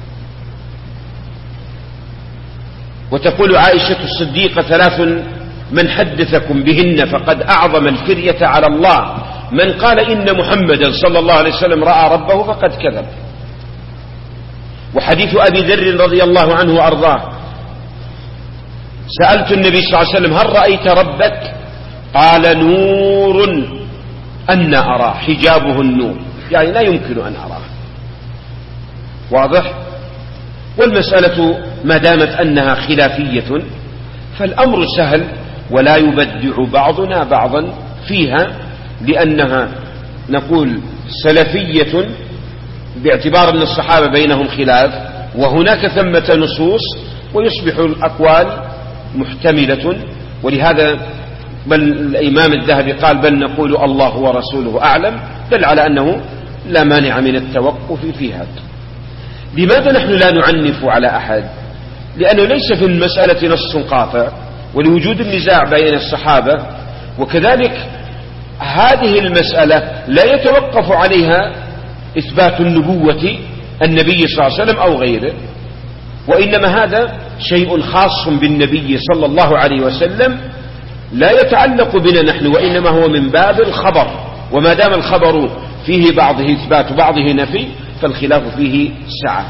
وتقول عائشة الصديقة: 3 من حدثكم بهن فقد أعظم الفرية على الله، من قال إن محمدا صلى الله عليه وسلم رأى ربه فقد كذب. وحديث أبي ذر رضي الله عنه وأرضاه: سألت النبي صلى الله عليه وسلم: هل رأيت ربك؟ قال: نور أن أراه، حجابه النور، يعني لا يمكن أن أراه. واضح؟ والمسألة ما دامت أنها خلافية فالأمر سهل، ولا يبدع بعضنا بعضا فيها، لأنها نقول سلفية باعتبار أن الصحابة بينهم خلاف، وهناك ثمة نصوص، ويصبح الأقوال محتملة. ولهذا بل الإمام الذهبي قال: بل نقول الله ورسوله أعلم، دل على أنه لا مانع من التوقف في هذا. لماذا نحن لا نعنف على أحد؟ لأنه ليس في المسألة نص قاطع، ولوجود النزاع بين الصحابة، وكذلك هذه المسألة لا يتوقف عليها إثبات النبوة النبي صلى الله عليه وسلم أو غيره، وإنما هذا شيء خاص بالنبي صلى الله عليه وسلم لا يتعلق بنا نحن، وإنما هو من باب الخبر، وما دام الخبر فيه بعضه إثبات وبعضه نفي فالخلاف فيه سعة.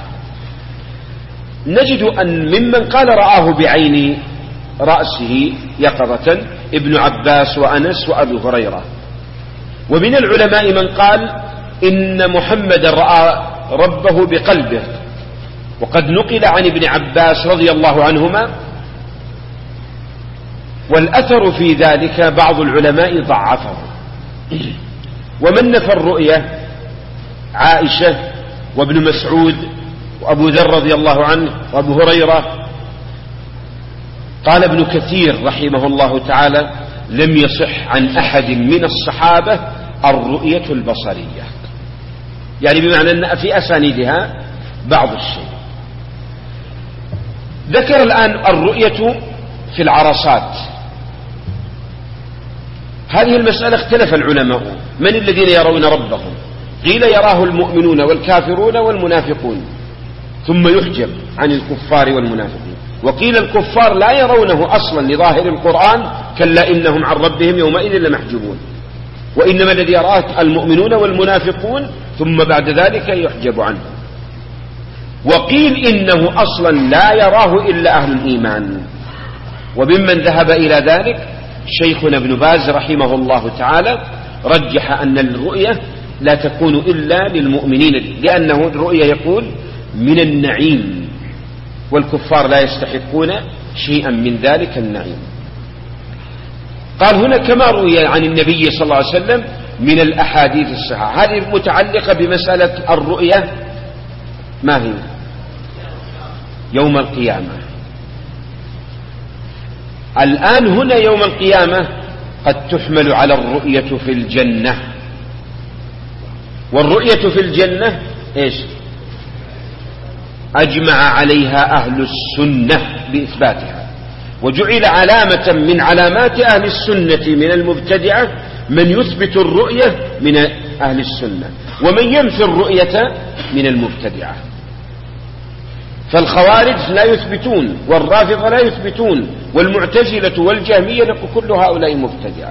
نجد أن ممن قال رآه بعين رأسه يقظة ابن عباس وأنس وأبو هريرة، ومن العلماء من قال إن محمد رأى ربه بقلبه، وقد نقل عن ابن عباس رضي الله عنهما، والأثر في ذلك بعض العلماء ضعفه. ومن نفى الرؤية عائشة وابن مسعود وأبو ذر رضي الله عنه وأبو هريرة. قال ابن كثير رحمه الله تعالى: لم يصح عن أحد من الصحابة الرؤية البصرية، يعني بمعنى أن في أسانيدها بعض الشيء. ذكر الآن الرؤية في العرصات. هذه المسألة اختلف العلماء من الذين يرون ربهم. قيل يراه المؤمنون والكافرون والمنافقون ثم يحجب عن الكفار والمنافقين، وقيل الكفار لا يرونه أصلا لظاهر القرآن: كلا إنهم عن ربهم يومئذ لمحجوبون، وإنما الذي يراه المؤمنون والمنافقون ثم بعد ذلك يحجب عنه. وقيل إنه أصلا لا يراه إلا أهل الإيمان. وممن ذهب إلى ذلك شيخنا ابن باز رحمه الله تعالى، رجح أن الرؤية لا تكون إلا للمؤمنين، لأنه الرؤية يقول من النعيم، والكفار لا يستحقون شيئا من ذلك النعيم. قال هنا: كما روي عن النبي صلى الله عليه وسلم من الأحاديث الصحيحة. هذه متعلقة بمسألة الرؤية، ما هي؟ يوم القيامة. الآن هنا يوم القيامة قد تحمل على الرؤية في الجنة. والرؤية في الجنة إيش؟ أجمع عليها أهل السنة بإثباتها، وجعل علامة من علامات أهل السنة من المبتدعة من يثبت الرؤية من أهل السنة، ومن ينفي الرؤية من المبتدعة. فالخوارج لا يثبتون، والرافضة لا يثبتون، والمعتزلة والجهمية كل هؤلاء مبتدعة.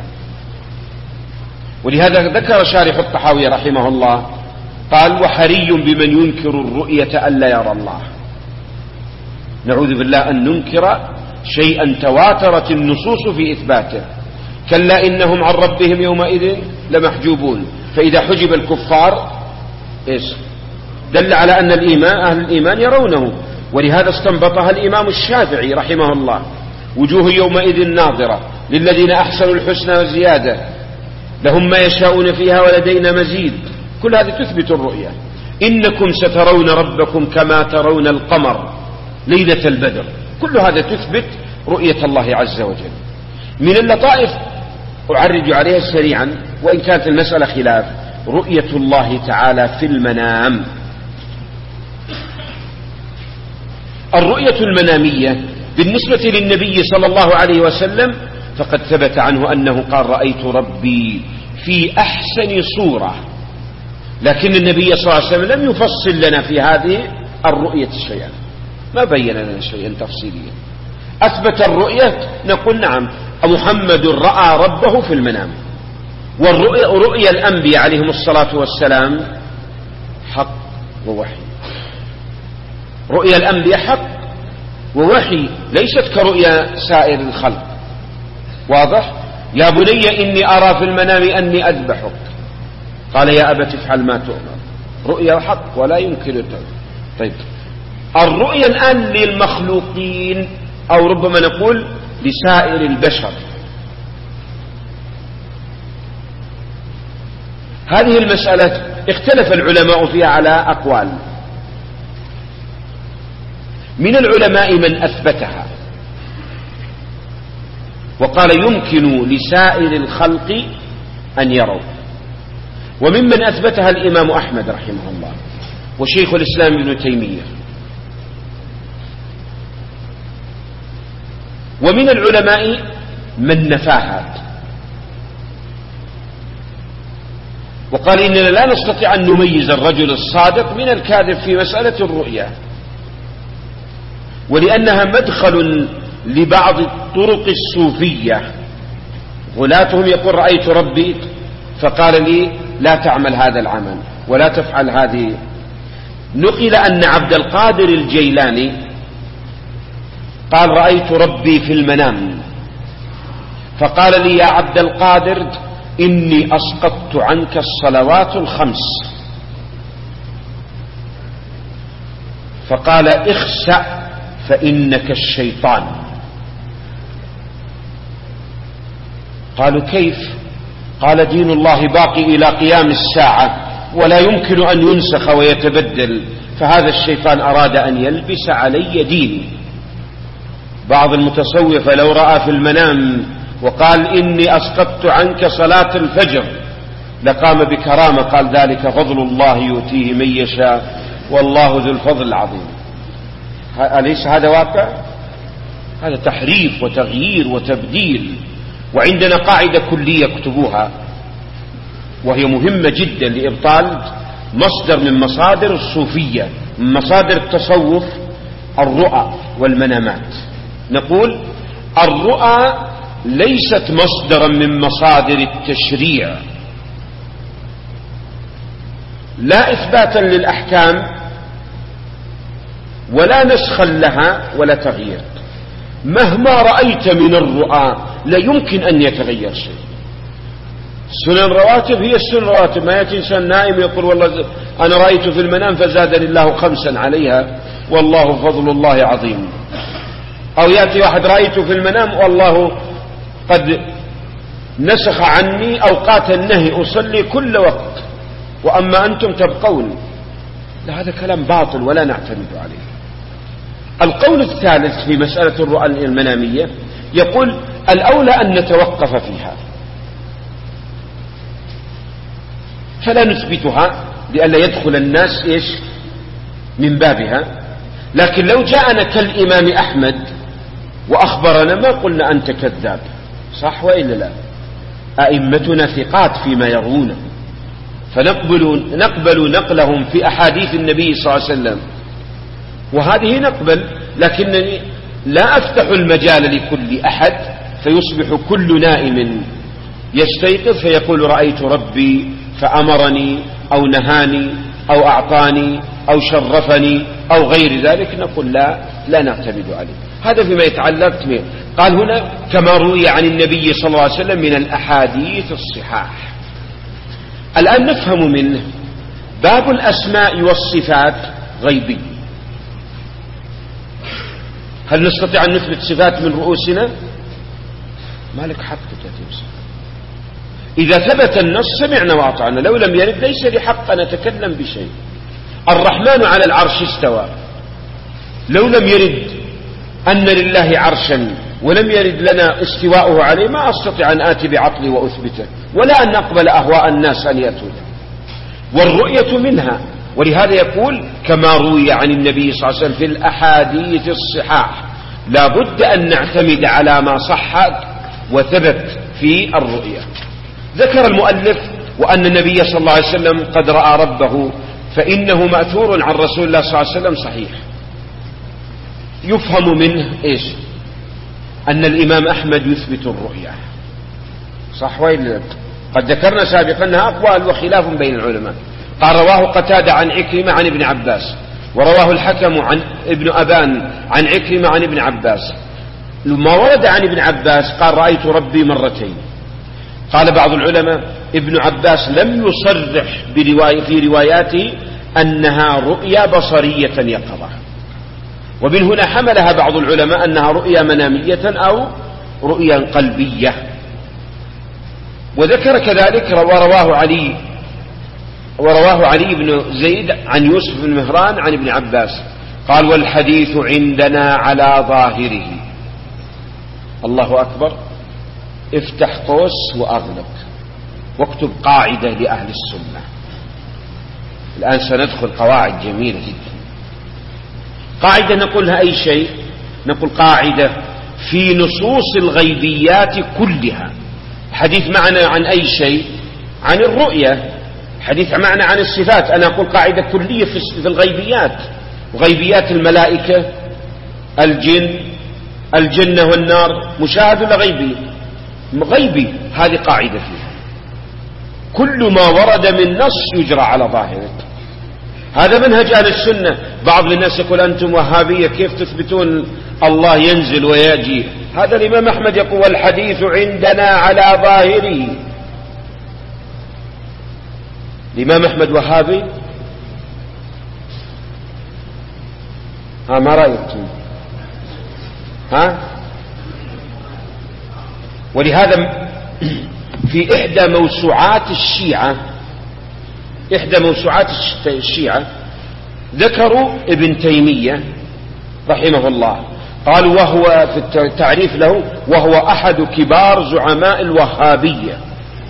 ولهذا ذكر شارح الطحاوي رحمه الله قال: وحري بمن ينكر الرؤية ألا يرى الله. نعوذ بالله أن ننكر شيئا تواترت النصوص في إثباته. كلا إنهم عن ربهم يومئذ لمحجوبون. فإذا حجب الكفار إيش؟ دل على أن الإيمان أهل الإيمان يرونه. ولهذا استنبطها الإمام الشافعي رحمه الله: وجوه يومئذ ناظرة للذين أحسنوا الحسنى وزيادة لهم ما يشاءون فيها ولدينا مزيد. كل هذه تثبت الرؤية. إنكم سترون ربكم كما ترون القمر ليلة البدر. كل هذا تثبت رؤية الله عز وجل. من اللطائف أعرج عليها سريعا وإن كانت المسألة خلاف: رؤية الله تعالى في المنام. الرؤية المنامية بالنسبة للنبي صلى الله عليه وسلم فقد ثبت عنه أنه قال: رأيت ربي في أحسن صورة. لكن النبي صلى الله عليه وسلم لم يفصل لنا في هذه الرؤية شيئا، ما بين لنا شيئا تفصيليا. أثبت الرؤية نقول نعم، محمد رأى ربه في المنام، ورؤيا الأنبياء عليهم الصلاة والسلام حق ووحي. رؤيا الأنبياء حق ووحي، ليست كرؤيا سائر الخلق. واضح؟ يا بني إني أرى في المنام أني أذبحك، قال يا أبت افعل ما تؤمر. رؤيا حق ولا يمكن طيب الرؤيا الآن للمخلوقين، أو ربما نقول لسائر البشر. هذه المسألة اختلف العلماء فيها على أقوال. من العلماء من أثبتها وقال يمكن لسائر الخلق أن يروا، وممن أثبتها الإمام أحمد رحمه الله وشيخ الإسلام ابن تيمية. ومن العلماء من نفاها وقال إننا لا نستطيع أن نميز الرجل الصادق من الكاذب في مسألة الرؤيا، ولأنها مدخل لبعض الطرق الصوفية. غلاتهم يقول رأيت ربي فقال لي لا تعمل هذا العمل ولا تفعل هذه. نقل أن عبد القادر الجيلاني قال رأيت ربي في المنام فقال لي يا عبد القادر إني أسقطت عنك الصلوات الخمس، فقال اخسأ فإنك الشيطان. قالوا كيف؟ قال دين الله باقي إلى قيام الساعة ولا يمكن أن ينسخ ويتبدل، فهذا الشيطان أراد أن يلبس علي ديني. بعض المتصوفة لو رأى في المنام وقال إني أسقطت عنك صلاة الفجر لقام بكرامة، قال ذلك فضل الله يؤتيه من يشاء والله ذو الفضل العظيم. أليس هذا واقع؟ هذا تحريف وتغيير وتبديل. وعندنا قاعدة كلية اكتبوها وهي مهمة جدا لإبطال مصدر من مصادر الصوفية، من مصادر التصوف، الرؤى والمنامات. نقول الرؤى ليست مصدرا من مصادر التشريع، لا إثباتا للأحكام ولا نسخا لها ولا تغيير. مهما رأيت من الرؤى لا يمكن أن يتغير شيء. سنن رواتب هي السنن رواتب، ما يأتي إنسان نائم يقول والله أنا رأيت في المنام فزادني الله 5 عليها والله فضل الله عظيم. أو يأتي واحد رأيت في المنام والله قد نسخ عني أوقات النهي أصلي كل وقت وأما أنتم تبقون. لا، هذا كلام باطل ولا نعتمد عليه. القول الثالث في مسألة الرؤى المنامية يقول الأولى أن نتوقف فيها فلا نثبتها لئلا يدخل الناس إيش من بابها. لكن لو جاءنا كالإمام أحمد وأخبرنا ما قلنا أنت كذاب، صح وإلا لا؟ أئمتنا ثقات فيما يروونه فنقبل نقلهم في أحاديث النبي صلى الله عليه وسلم، وهذه نقبل. لكنني لا أفتح المجال لكل أحد فيصبح كل نائم يستيقظ فيقول رأيت ربي فأمرني أو نهاني أو أعطاني أو شرفني أو غير ذلك. نقول لا نعتمد عليه. هذا فيما يتعلق به. قال هنا كما روي عن النبي صلى الله عليه وسلم من الأحاديث الصحاح. الآن نفهم منه باب الأسماء والصفات غيبي. هل نستطيع أن نثبت صفات من رؤوسنا؟ ما لك حق تتمسك. إذا ثبت النص سمعنا وأطعنا، لو لم يرد ليس لحق أن نتكلم بشيء. الرحمن على العرش استوى، لو لم يرد أن لله عرشا ولم يرد لنا استواؤه عليه ما أستطيع أن آتي بعقلي وأثبته، ولا أن نقبل أهواء الناس أن يأتوا. والرؤية منها، ولهذا يقول كما روي عن النبي صلى الله عليه وسلم في الأحاديث الصحاح. لا بد أن نعتمد على ما صح وثبت في الرؤية. ذكر المؤلف وأن النبي صلى الله عليه وسلم قد رأى ربه، فإنه مأثور عن رسول الله صلى الله عليه وسلم صحيح. يفهم منه إيش؟ أن الإمام أحمد يثبت الرؤيا، صح وإلا؟ قد ذكرنا سابقا أنها أقوال وخلاف بين العلماء. قال رواه قتادة عن عكرمة عن ابن عباس، ورواه الحكم عن ابن أبان عن عكرمة عن ابن عباس. لما ورد عن ابن عباس قال رأيت ربي مرتين. قال بعض العلماء ابن عباس لم يصرح في رواياته أنها رؤيا بصرية يقظة، ومن هنا حملها بعض العلماء أنها رؤيا منامية أو رؤيا قلبية. وذكر كذلك ورواه علي بن زيد عن يوسف بن مهران عن ابن عباس قال والحديث عندنا على ظاهره. الله أكبر، افتح قوس وأغلق واكتب قاعدة لأهل السنة. الآن سندخل قواعد جميلة جدا. قاعدة نقولها أي شيء، نقول قاعدة في نصوص الغيبيات كلها. حديث معنا عن أي شيء، عن الرؤية. حديث معنا عن الصفات، أنا أقول قاعدة كلية في الغيبيات، وغيبيات الملائكة، الجن، الجنة والنار، مشاهد ولا غيبي؟ غيبي. هذه قاعدة فيها، كل ما ورد من نص يجرى على ظاهره. هذا منهج أهل السنة. بعض الناس يقول أنتم وهابية كيف تثبتون الله ينزل ويجي؟ هذا الإمام أحمد يقول والحديث عندنا على ظاهره. الإمام أحمد وهابي؟ ما رأيكم؟ ولهذا في إحدى موسوعات الشيعة ذكروا ابن تيمية رحمه الله، قالوا وهو في التعريف له وهو أحد كبار زعماء الوهابية.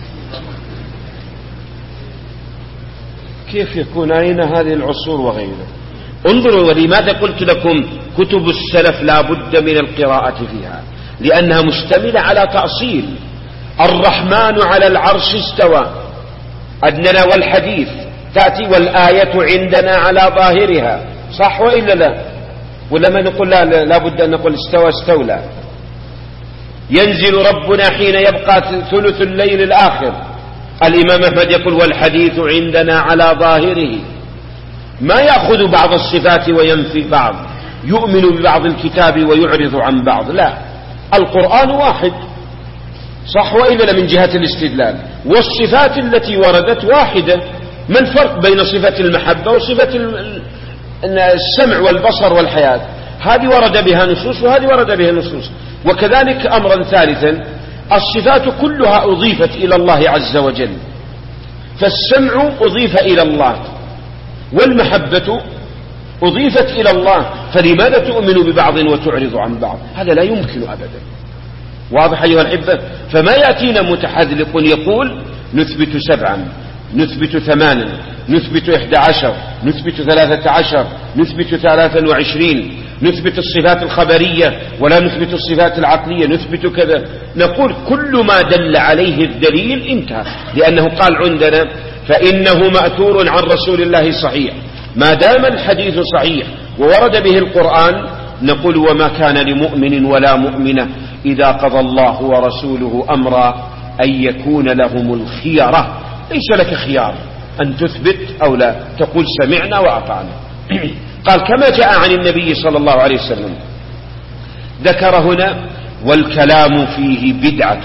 كيف يكون؟ أين هذه العصور وغيره؟ انظروا، ولماذا قلت لكم كتب السلف لا بد من القراءة فيها؟ لأنها مشتملة على تأصيل. الرحمن على العرش استوى أدننا، والحديث تأتي والآية عندنا على ظاهرها، صح وإلا لا؟ ولا ما نقول لا بد أن نقول استوى استولى. ينزل ربنا حين يبقى ثلث الليل الآخر. الإمام أحمد يقول والحديث عندنا على ظاهره. ما يأخذ بعض الصفات وينفي بعض، يؤمن ببعض الكتاب ويعرض عن بعض، لا. القرآن واحد، صح وإلا من جهة الاستدلال، والصفات التي وردت واحدة. ما الفرق بين صفة المحبة وصفة السمع والبصر والحياة؟ هذه ورد بها نصوص وهذه ورد بها نصوص. وكذلك أمرا ثالثا، الصفات كلها أضيفت إلى الله عز وجل، فالسمع أضيف إلى الله والمحبة أضيفت إلى الله، فلماذا تؤمن ببعض وتعرض عن بعض؟ هذا لا يمكن أبدا. واضح أيها الأحبة؟ فما يأتينا متحذلق يقول نثبت 7، نثبت 8، نثبت 11، نثبت 13، نثبت 23، نثبت الصفات الخبرية ولا نثبت الصفات العقلية، نثبت كذا. نقول كل ما دل عليه الدليل انتهى، لأنه قال عندنا فإنه مأثور عن رسول الله صحيح. ما دام الحديث صحيح وورد به القرآن نقول وما كان لمؤمن ولا مؤمنة إذا قضى الله ورسوله أمرا أن يكون لهم الخيرة. ليس لك خيار أن تثبت أو لا، تقول سمعنا وأطعنا. قال كما جاء عن النبي صلى الله عليه وسلم. ذكر هنا والكلام فيه بدعة.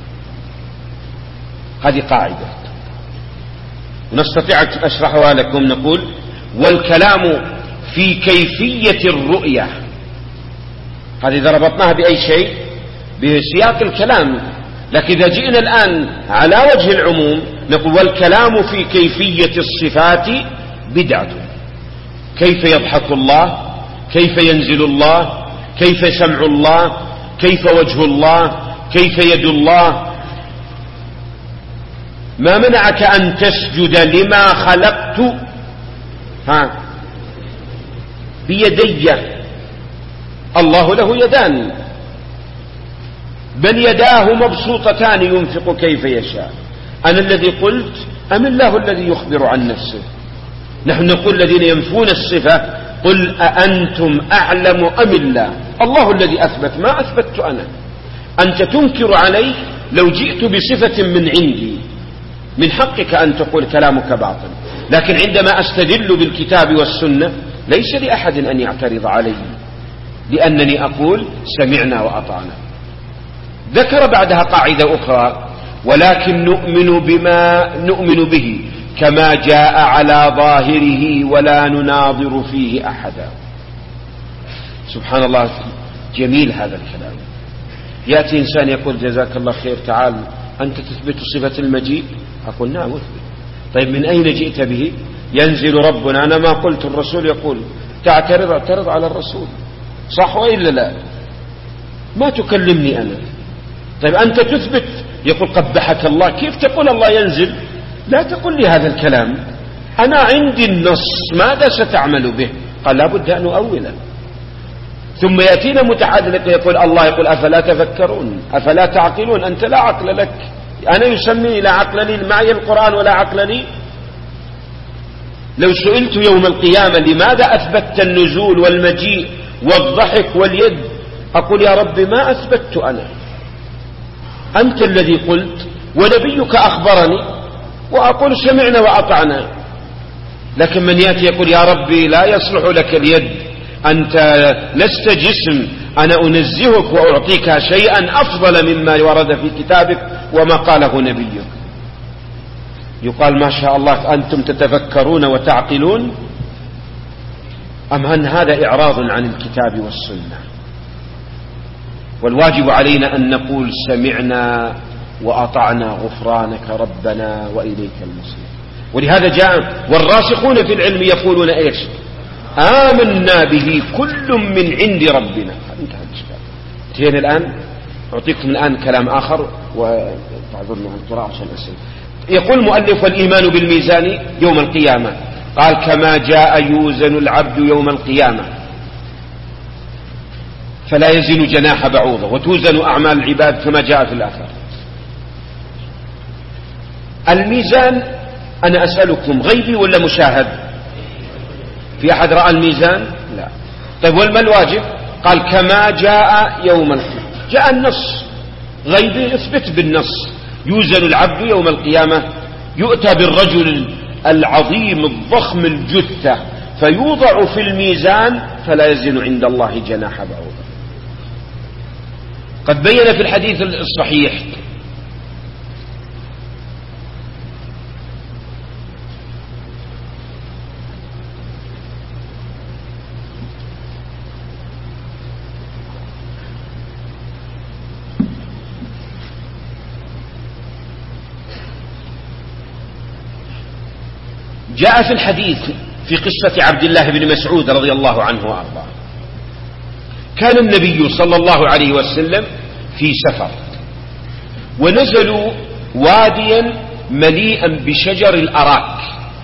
هذه قاعدة نستطيع أن أشرحها لكم. نقول والكلام في كيفية الرؤية، هذه إذا ربطناها بأي شيء بسياق الكلام. لكن إذا جئنا الآن على وجه العموم نقول والكلام في كيفية الصفات بدعة. كيف يضحك الله، كيف ينزل الله، كيف سمع الله، كيف وجه الله، كيف يد الله. ما منعك أن تسجد لما خلقت بيدي؟ الله له يدان، بل يداه مبسوطتان ينفق كيف يشاء. أنا الذي قلت أم الله الذي يخبر عن نفسه؟ نحن نقول الذين ينفون الصفة قل أأنتم أعلم أم الله؟ الله الذي أثبت، ما أثبت أنا. أنت تنكر علي لو جئت بصفة من عندي، من حقك أن تقول كلامك باطل، لكن عندما أستدل بالكتاب والسنة ليس لأحد أن يعترض علي، لأنني أقول سمعنا وأطعنا. ذكر بعدها قاعدة أخرى: ولكن نؤمن بما نؤمن به كما جاء على ظاهره ولا نناظر فيه أحدا. سبحان الله، جميل هذا الكلام. يأتي إنسان يقول جزاك الله خير، تعال أنت تثبت صفة المجيء؟ أقول نعم أثبت. طيب من أين جئت به؟ ينزل ربنا، أنا ما قلت، الرسول يقول. اعترض على الرسول، صح وإلا لا؟ ما تكلمني أنا. طيب أنت تثبت، يقول قبحك الله، كيف تقول الله ينزل؟ لا تقول لي هذا الكلام، أنا عندي النص، ماذا ستعمل به؟ قال لا بد أن أؤوله. ثم يأتينا متحدث يقول الله يقول أفلا تفكرون أفلا تعقلون؟ أنت لا عقل لك، أنا يسميني لا عقل لي، معي القرآن ولا عقل لي. لو سئلت يوم القيامة لماذا أثبتت النزول والمجيء والضحك واليد، أقول يا رب ما أثبتت أنا، أنت الذي قلت ونبيك أخبرني، وأقول سمعنا وأطعنا. لكن من يأتي يقول يا ربي لا يصلح لك اليد، أنت لست جسم، أنا أنزهك وأعطيك شيئا أفضل مما ورد في كتابك وما قاله نبيك. يقال ما شاء الله أنتم تتفكرون وتعقلون، أم أن هذا إعراض عن الكتاب والسنة؟ والواجب علينا أن نقول سمعنا وأطعنا غفرانك ربنا وإليك المصير. ولهذا جاء والراسخون في العلم يقولون إيش؟ آمنا به كل من عند ربنا. انتهى الإشكال. انتهينا الآن. أعطيكم الآن كلام آخر وتعذرنا عن القراءة عشان أسئلة. يقول المؤلف والإيمان بالميزان يوم القيامة، قال كما جاء يوزن العبد يوم القيامة فلا يزن جناح بعوضة، وتوزن أعمال العباد كما جاء في الآثار. الميزان أنا أسألكم غيبي ولا مشاهد؟ في أحد رأى الميزان؟ لا. طيب وما الواجب؟ قال كما جاء يوم القيامة. جاء النص غيبي، اثبت بالنص. يوزن العبد يوم القيامة، يؤتى بالرجل العظيم الضخم الجثة فيوضع في الميزان فلا يزن عند الله جناح بعوضة. قد بين في الحديث الصحيح جاء في الحديث في قصة عبد الله بن مسعود رضي الله عنه وأرضاه، كان النبي صلى الله عليه وسلم في سفر ونزلوا واديا مليئا بشجر الأراك.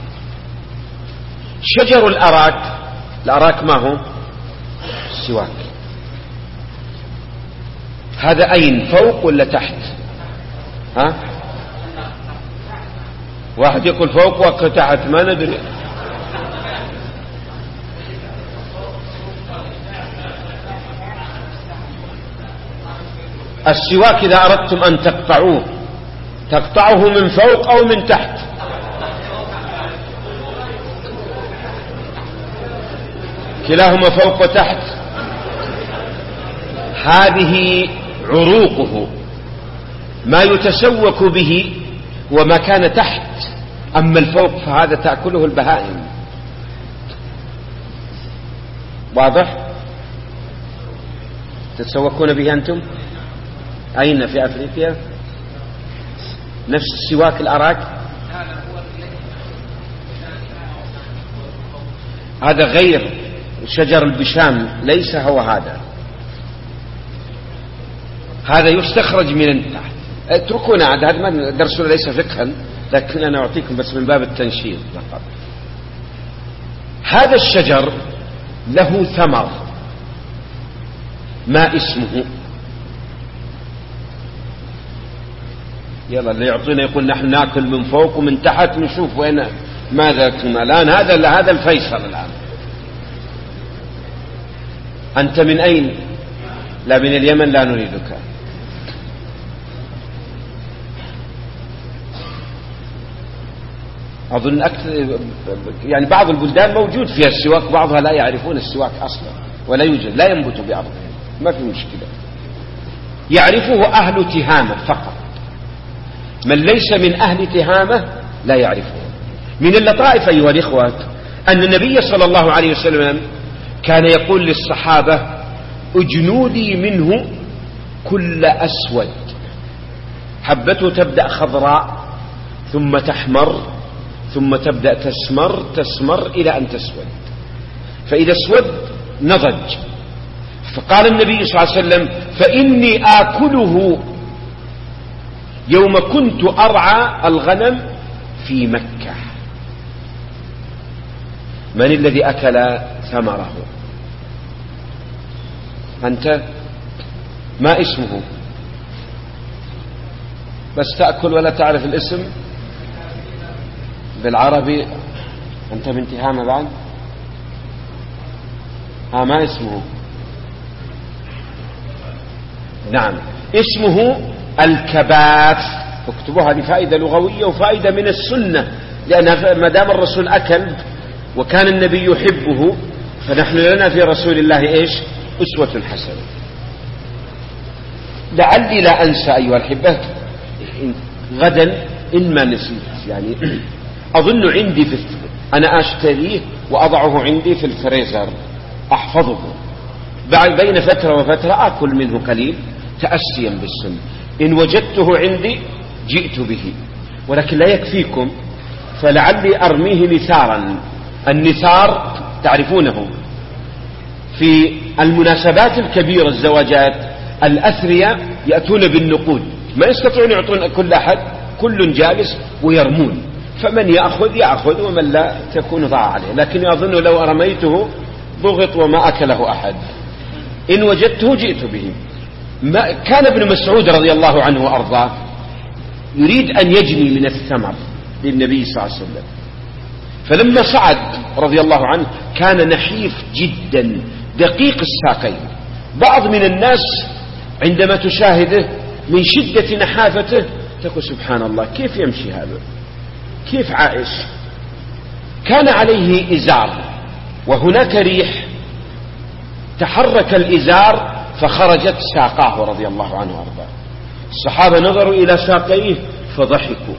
شجر الأراك ما هو؟ السواك. هذا أين، فوق ولا تحت؟ ها؟ واحد يقول فوق وتحت، ما ندري. السواك إذا أردتم أن تقطعوه من فوق أو من تحت؟ كلاهما فوق وتحت. هذه عروقه، ما يتسوك به وما كان تحت. أما الفوق فهذا تأكله البهائم. واضح؟ تتسوكون به أنتم؟ أين في أفريقيا؟ نفس السواك الأراك؟ هذا غير شجر البشام، ليس هو هذا يستخرج من تحت. اتركونا عاد، هذا ما درسنا ليس فقها، لكن أنا أعطيكم بس من باب التنشيط فقط. هذا الشجر له ثمر، ما اسمه؟ يلا اللي يعطينا يقول نحن ناكل من فوق ومن تحت نشوف وين ماذا كنا الآن. هذا الفيصل الآن. أنت من أين؟ لا من اليمن، لا نريدك. أظن أكثر يعني بعض البلدان موجود فيها السواك، بعضها لا يعرفون السواك أصلا ولا يوجد، لا ينبت بأرضهم، ما في مشكلة. يعرفه أهل تهامة فقط، من ليس من أهل تهامة لا يعرفه. من اللطائف أيها الإخوة أن النبي صلى الله عليه وسلم كان يقول للصحابة: اجنودي منه كل أسود. حبته تبدأ خضراء ثم تحمر ثم تبدأ تسمر إلى أن تسود، فإذا اسود نضج. فقال النبي صلى الله عليه وسلم: فإني آكله يوم كنت أرعى الغنم في مكة. من الذي أكل ثمره؟ أنت. ما اسمه؟ بس تأكل ولا تعرف الاسم بالعربي. أنت من تهامة بعد؟ ما اسمه؟ نعم، اسمه الكباث. اكتبوها، هذه فائدة لغوية وفائدة من السنة، لأن ما دام الرسول أكل وكان النبي يحبه فنحن لنا في رسول الله إيش؟ أسوة حسنة. لعلي لا أنسى أيها الأحبة غدا إن ما نسيت، يعني أظن عندي أنا أشتريه وأضعه عندي في الفريزر أحفظه، بين فترة وفترة أكل منه قليل تأسيا بالسنة. إن وجدته عندي جئت به، ولكن لا يكفيكم، فلعلي أرميه نثارا. النثار تعرفونه في المناسبات الكبيرة، الزواجات، الأثرياء يأتون بالنقود، ما يستطيعون يعطون كل أحد، كل جالس ويرمون، فمن يأخذ ومن لا تكون ضاع عليه. لكن أظن لو أرميته ضغط وما أكله أحد. إن وجدته جئت به. كان ابن مسعود رضي الله عنه وأرضاه يريد أن يجني من الثمر للنبي صلى الله عليه وسلم، فلما صعد رضي الله عنه كان نحيف جدا دقيق الساقين. بعض من الناس عندما تشاهده من شدة نحافته تقول: سبحان الله، كيف يمشي هذا؟ كيف عائش؟ كان عليه إزار وهناك ريح، تحرك الإزار فخرجت ساقاه رضي الله عنه وارضاه. الصحابة نظروا إلى ساقيه فضحكوا،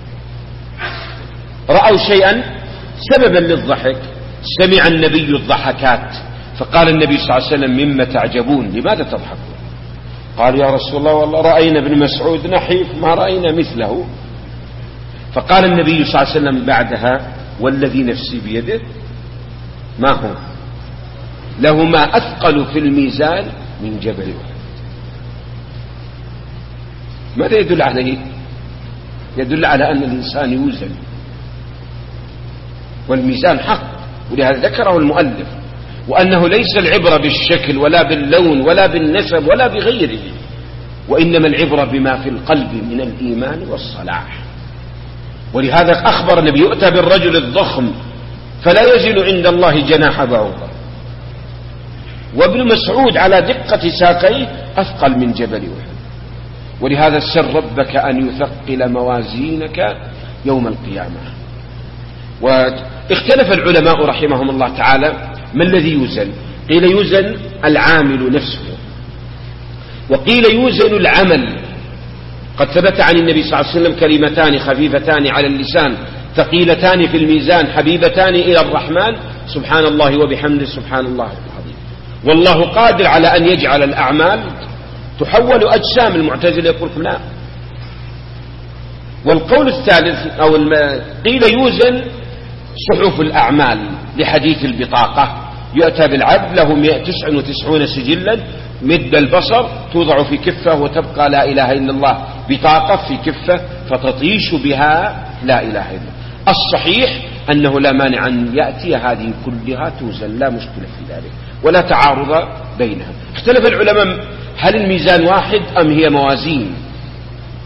رأوا شيئا سببا للضحك. سمع النبي الضحكات فقال النبي صلى الله عليه وسلم: مما تعجبون؟ لماذا تضحكون؟ قال: يا رسول الله، والله رأينا ابن مسعود نحيف ما رأينا مثله. فقال النبي صلى الله عليه وسلم بعدها: والذي نفسي بيده ما هو له ما أثقل في الميزان من جبل أحد. ماذا يدل عليه؟ يدل على أن الإنسان يوزن، والميزان حق، ولهذا ذكره المؤلف، وأنه ليس العبرة بالشكل ولا باللون ولا بالنسب ولا بغيره، وإنما العبرة بما في القلب من الإيمان والصلاح. ولهذا أخبر النبي: يؤتى بالرجل الضخم فلا يزن عند الله جناح بعوضة. وابن مسعود على دقة ساقيه أثقل من جبل أحد. ولهذا سر ربك أن يثقل موازينك يوم القيامة. واختلف العلماء رحمهم الله تعالى ما الذي يوزن. قيل يوزن العامل نفسه، وقيل يوزن العمل. قد ثبت عن النبي صلى الله عليه وسلم: كلمتان خفيفتان على اللسان ثقيلتان في الميزان حبيبتان إلى الرحمن، سبحان الله وبحمده سبحان الله العظيم. والله قادر على أن يجعل الأعمال تحول أجسام. المعتزلة يقول لا. والقول الثالث أو قيل يوزن صحف الأعمال لحديث البطاقة. يؤتى بالعبد له 199 سجلا مد البصر، توضع في كفة وتبقى لا إله إلا الله بطاقة في كفة فتطيش بها لا إله إلا الله. الصحيح أنه لا مانع أن يأتي هذه كلها توزن، لا مشكلة في ذلك ولا تعارض بينها. اختلف العلماء هل الميزان واحد أم هي موازين.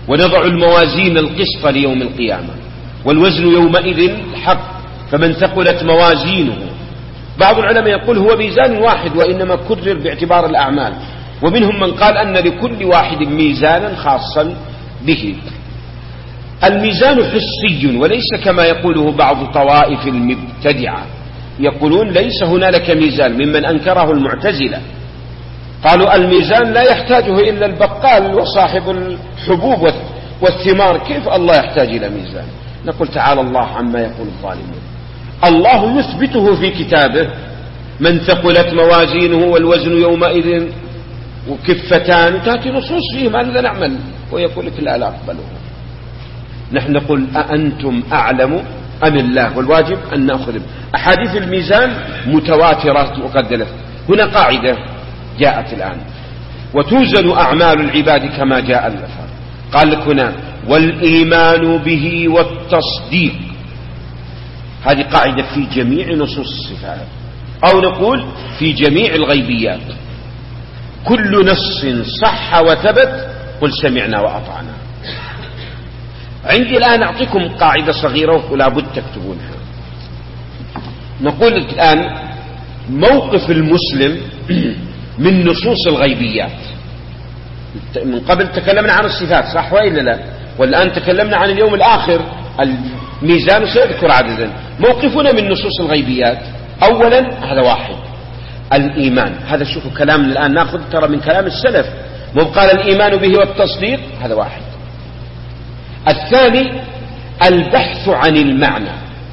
ونضع الموازين القسط ليوم القيامة والوزن يومئذ الحق فمن ثقلت موازينه. بعض العلماء يقول هو ميزان واحد وإنما كرر باعتبار الأعمال، ومنهم من قال أن لكل واحد ميزانا خاصا به. الميزان حسي وليس كما يقوله بعض طوائف المبتدعة، يقولون ليس هنالك ميزان، ممن أنكره المعتزلة قالوا الميزان لا يحتاجه إلا البقال وصاحب الحبوب والثمار، كيف الله يحتاج إلى ميزان؟ نقول تعالى الله عما يقول الظالمون. الله يثبته في كتابه من ثقلت موازينه والوزن يومئذ وكفتان، تأتي نصوص فيه ماذا نعمل؟ ويقول لك لا أقبله. نحن نقول أأنتم أعلم أم الله؟ والواجب أن نأخذ أحاديث الميزان متواترة وقد دلت. هنا قاعدة جاءت الآن وتوزن أعمال العباد كما جاء اللفظ. قال لك هنا والإيمان به والتصديق، هذه قاعدة في جميع نصوص الصفات، أو نقول في جميع الغيبيات. كل نص صح وثبت قل سمعنا وأطعنا. عندي الآن أعطيكم قاعدة صغيرة ولا بد تكتبونها. نقول الآن موقف المسلم من نصوص الغيبيات. من قبل تكلمنا عن الصفات صح وإلا لا؟ والآن تكلمنا عن اليوم الآخر، الميزان سيذكر عددا. موقفنا من نصوص الغيبيات أولا هذا واحد، الإيمان. هذا شوفوا كلامنا الآن نأخذ ترى من كلام السلف، مو قال الإيمان به والتصديق، هذا واحد. الثاني البحث عن المعنى.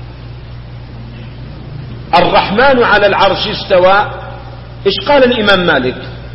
الرحمن على العرش استوى، إيش قال الإمام مالك؟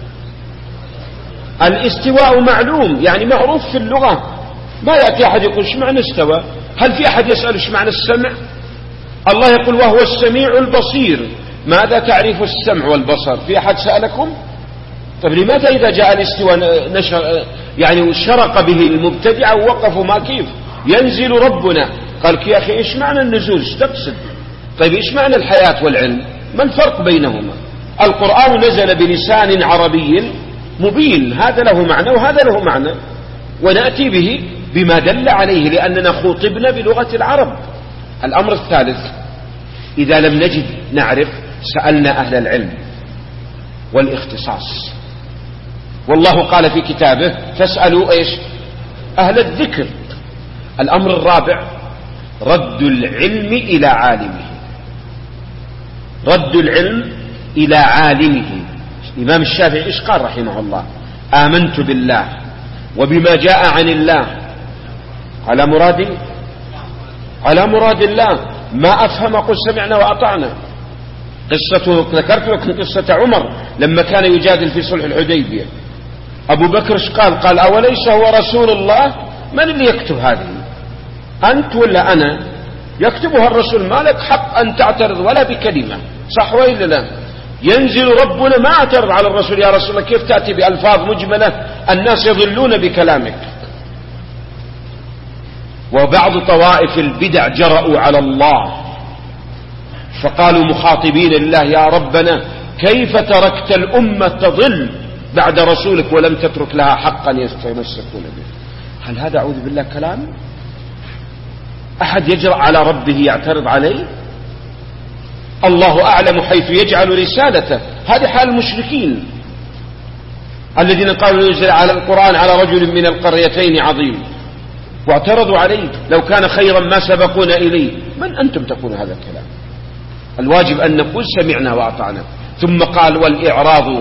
الاستواء معلوم، يعني معروف في اللغة. ما يأتي أحد يقول ايش معنى استوى؟ هل في أحد يسأل ايش معنى السمع؟ الله يقول وهو السميع البصير. ماذا تعرف السمع والبصر؟ في أحد سألكم؟ طيب لماذا إذا جاء الاستواء يعني شرق به المبتدعة ووقفوا ما كيف ينزل ربنا؟ قال يا أخي ايش معنى النزول؟ ايش تقصد؟ طيب ايش معنى الحياة والعلم؟ ما الفرق بينهما؟ القرآن نزل بلسان عربي مبين، هذا له معنى وهذا له معنى، ونأتي به بما دل عليه لأننا خوطبنا بلغة العرب. الأمر الثالث إذا لم نجد نعرف سألنا أهل العلم والاختصاص، والله قال في كتابه فاسألوا ايش؟ أهل الذكر. الأمر الرابع رد العلم إلى عالمه، رد العلم إلى عالمه. الإمام الشافعي إيش قال رحمه الله؟ آمنت بالله وبما جاء عن الله على مراد الله، ما أفهم قل سمعنا وأطعنا. قصته ذكرت لكم قصة عمر لما كان يجادل في صلح الحديبية. أبو بكر إيش قال أوليس هو رسول الله؟ من اللي يكتب هذه؟ أنت ولا أنا؟ يكتبها الرسول، ما لك حق أن تعترض ولا بكلمة، صح وإلا لا؟ ينزل ربنا ما اعترض على الرسول يا رسول الله كيف تأتي بألفاظ مجملة الناس يضلون بكلامك. وبعض طوائف البدع جرأوا على الله فقالوا مخاطبين الله يا ربنا كيف تركت الأمة تضل بعد رسولك ولم تترك لها حقا يستمسكون به؟ هل هذا أعوذ بالله كلام؟ أحد يجرأ على ربه يعترض عليه؟ الله أعلم حيث يجعل رسالته. هذه حال المشركين الذين قالوا ينزل على القرآن على رجل من القريتين عظيم، واعترضوا عليه لو كان خيرا ما سبقونا إليه. من أنتم تقول هذا الكلام؟ الواجب أن نقول سمعنا وأطعنا. ثم قال والإعراض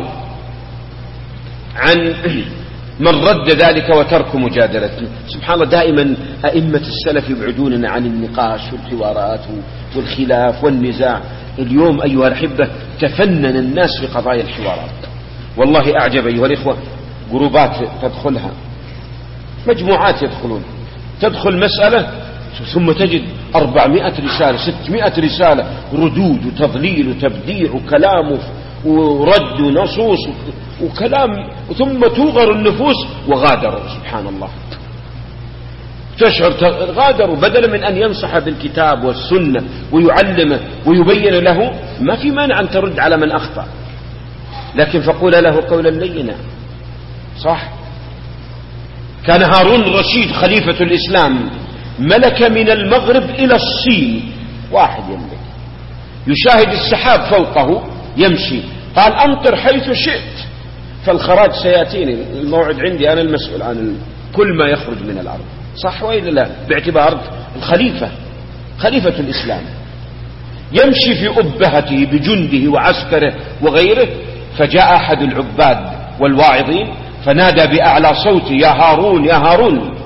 عن من رد ذلك وترك مجادلته. سبحان الله، دائما أئمة السلف يبعدوننا عن النقاش والحوارات والخلاف والنزاع. اليوم أيها الأحبة تفنن الناس في قضايا الحوارات، والله أعجب أيها الإخوة. جروبات تدخلها، مجموعات يدخلون، تدخل مسألة ثم تجد 400 رسالة 600 رسالة ردود وتضليل وتبديع وكلام ورد ونصوص وكلام، ثم توغر النفوس وغادروا. سبحان الله، تشعر غادروا بدلا من أن ينصح بالكتاب والسنة ويعلمه ويبين له. ما في مانع أن ترد على من أخطأ، لكن فقول له قولا لينا، صح؟ كان هارون الرشيد خليفة الإسلام ملك من المغرب إلى الصين، واحد يملك، يشاهد السحاب فوقه يمشي، قال أمطر حيث شئت فالخراج سيأتيني، الموعد عندي، أنا المسؤول عن كل ما يخرج من الأرض. صح وإلا لا؟ باعتبار الخليفة، خليفة الإسلام، يمشي في أبهته بجنده وعسكره وغيره. فجاء أحد العباد والواعظين فنادى بأعلى صوته: يا هارون يا هارون،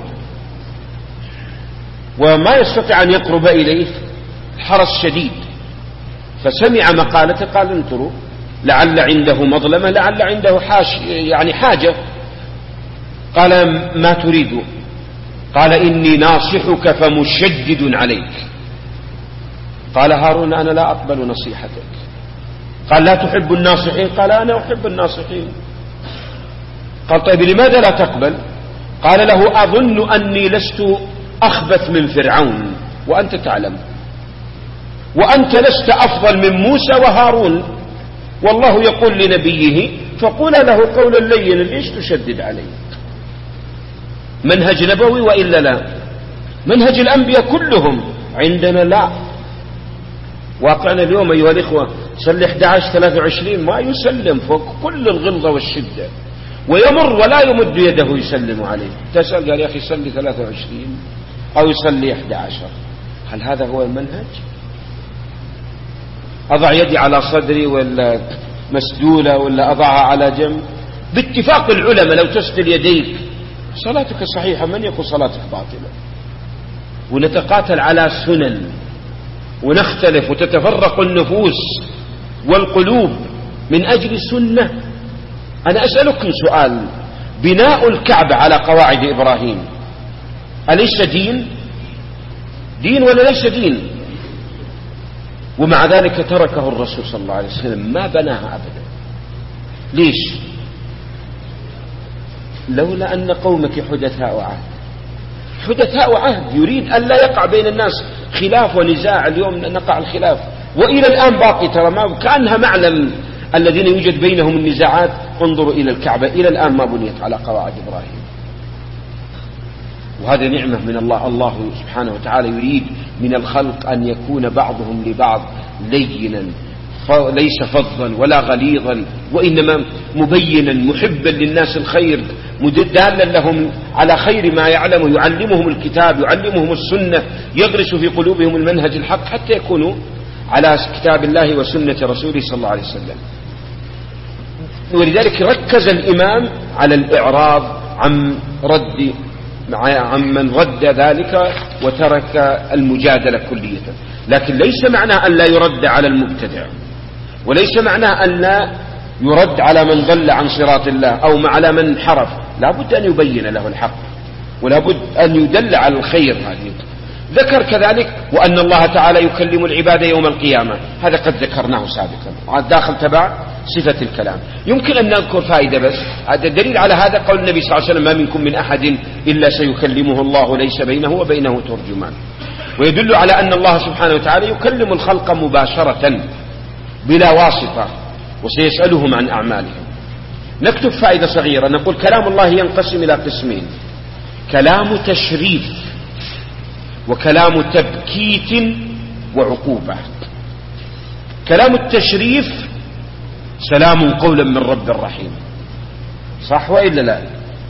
وما يستطيع أن يقرب إليه، الحرس شديد. فسمع مقالته قال: انظروا، لعل عنده مظلمة، لعل عنده حاجة. قال: ما تريد؟ قال: إني ناصحك فمشدد عليك. قال هارون: أنا لا أقبل نصيحتك. قال: لا تحب الناصحين؟ قال: أنا أحب الناصحين. قال: طيب لماذا لا تقبل؟ قال له: أظن أني لست أخبث من فرعون وأنت تعلم، وأنت لست أفضل من موسى وهارون، والله يقول لنبيه: فقول له قولا لينا، ليش تشدد عليه؟ منهج نبوي وإلا لا؟ منهج الأنبياء كلهم، عندنا لا. واقعنا اليوم أيها الإخوة صلي 11-23 ما يسلم فوق كل الغلظة والشدة، ويمر ولا يمد يده يسلم عليه. تسأل قال: يا أخي صلي 23 أو يصلي 11. هل هذا هو المنهج؟ أضع يدي على صدري ولا مسدولة ولا أضعها على جنب؟ باتفاق العلماء لو تسدل يديك صلاتك صحيحة، من يقول صلاتك باطلة؟ ونتقاتل على سنن ونختلف وتتفرق النفوس والقلوب من أجل سنة. أنا أسألكم سؤال: بناء الكعبة على قواعد إبراهيم أليس دين ولا ليس دين؟ ومع ذلك تركه الرسول صلى الله عليه وسلم، ما بناها أبدا. ليش؟ لولا أن قومك حدثاء عهد، يريد أن لا يقع بين الناس خلاف ونزاع. اليوم نقع الخلاف وإلى الآن باقي، ترى ما كأنها معلم الذين يوجد بينهم النزاعات. انظروا إلى الكعبة إلى الآن ما بنيت على قواعد إبراهيم، وهذا نعمة من الله. الله سبحانه وتعالى يريد من الخلق أن يكون بعضهم لبعض لينا، ليس فظا ولا غليظا، وإنما مبينا محبا للناس الخير، دالا لهم على خير ما يعلم، يعلمهم الكتاب، يعلمهم السنة، يغرس في قلوبهم المنهج الحق حتى يكونوا على كتاب الله وسنة رسوله صلى الله عليه وسلم. ولذلك ركز الإمام على الإعراض عن من رد ذلك وترك المجادلة كلية. لكن ليس معناه أن لا يرد على المبتدع، وليس معناه أن لا يرد على من ضل عن صراط الله أو على من انحرف. لا بد أن يبين له الحق، ولا بد أن يدل على الخير. هذه ذكر كذلك وأن الله تعالى يكلم العباد يوم القيامة، هذا قد ذكرناه سابقا، داخل تبع صفة الكلام. يمكن أن نذكر فائدة بس. الدليل على هذا قول النبي صلى الله عليه وسلم: ما منكم من أحد إلا سيكلمه الله ليس بينه وبينه ترجمان. ويدل على أن الله سبحانه وتعالى يكلم الخلق مباشرة بلا واسطة، وسيسألهم عن أعمالهم. نكتب فائدة صغيرة، نقول كلام الله ينقسم إلى قسمين: كلام تشريف وكلام تبكيت وعقوبة. كلام التشريف سلام قولا من رب رحيم، صح وإلا لا؟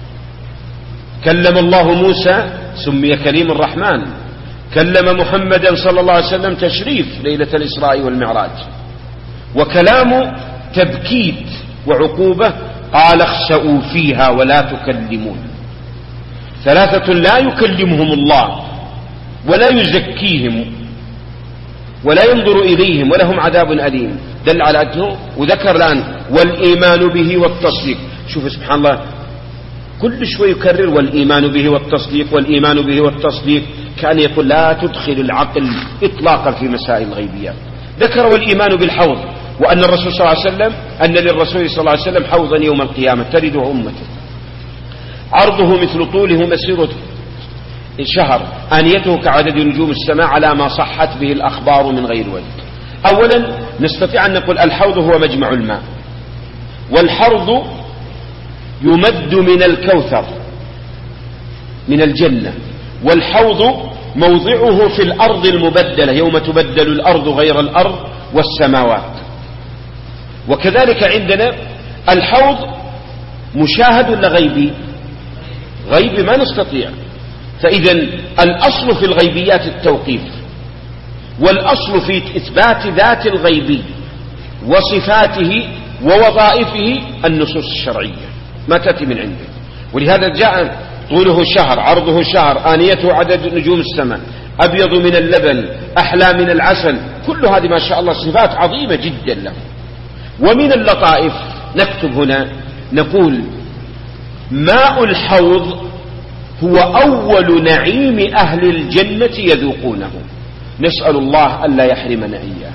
كلم الله موسى سمي كليم الرحمن، كلم محمدا صلى الله عليه وسلم تشريف ليلة الإسراء والمعراج. وكلام تبكيت وعقوبة قال: اخسأوا فيها ولا تكلمون. ثلاثة لا يكلمهم الله ولا يزكيهم ولا ينظر إليهم ولهم عذاب أليم. دل على أنه، وذكر الآن والإيمان به والتصديق. شوف سبحان الله، كل شوي يكرر والإيمان به والتصديق، والإيمان به والتصديق، كان يقول لا تدخل العقل إطلاقا في مسائل الغيبيات. ذكر والإيمان بالحوض، وأن الرسول صلى الله عليه وسلم، أن للرسول صلى الله عليه وسلم حوضا يوم القيامة ترده أمته، عرضه مثل طوله مسيرة شهر، آنيته كعدد نجوم السماء، على ما صحت به الأخبار من غير وجه. أولا نستطيع أن نقول الحوض هو مجمع الماء، والحرض يمد من الكوثر، من الجنة، والحوض موضعه في الأرض المبدلة يوم تبدل الأرض غير الأرض والسماوات. وكذلك عندنا الحوض مشاهد ولا غيبي؟ غيبي ما نستطيع. فإذا الأصل في الغيبيات التوقيف، والأصل في إثبات ذات الغيبي وصفاته ووظائفه النصوص الشرعية ما تأتي من عنده. ولهذا جاء طوله شهر، عرضه شهر، آنيته عدد نجوم السماء، أبيض من اللبن، أحلى من العسل، كل هذه ما شاء الله صفات عظيمة جدا له. ومن اللطائف نكتب هنا نقول ماء الحوض هو أول نعيم أهل الجنة يذوقونه، نسأل الله ألا يحرمنا إياه.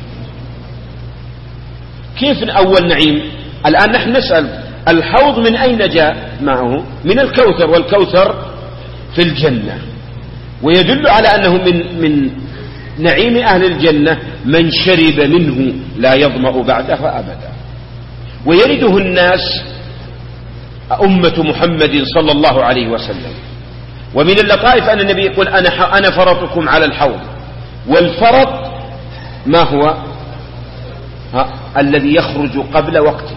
كيف أول نعيم؟ الآن نحن نسأل الحوض من أين جاء معه؟ من الكوثر، والكوثر في الجنة، ويدل على أنه من نعيم أهل الجنة من شرب منه لا يظمأ بعده أبدا. ويرده الناس أمة محمد صلى الله عليه وسلم. ومن اللطائف أن النبي يقول أنا فرطكم على الحوض. والفرط ما هو؟ الذي يخرج قبل وقته.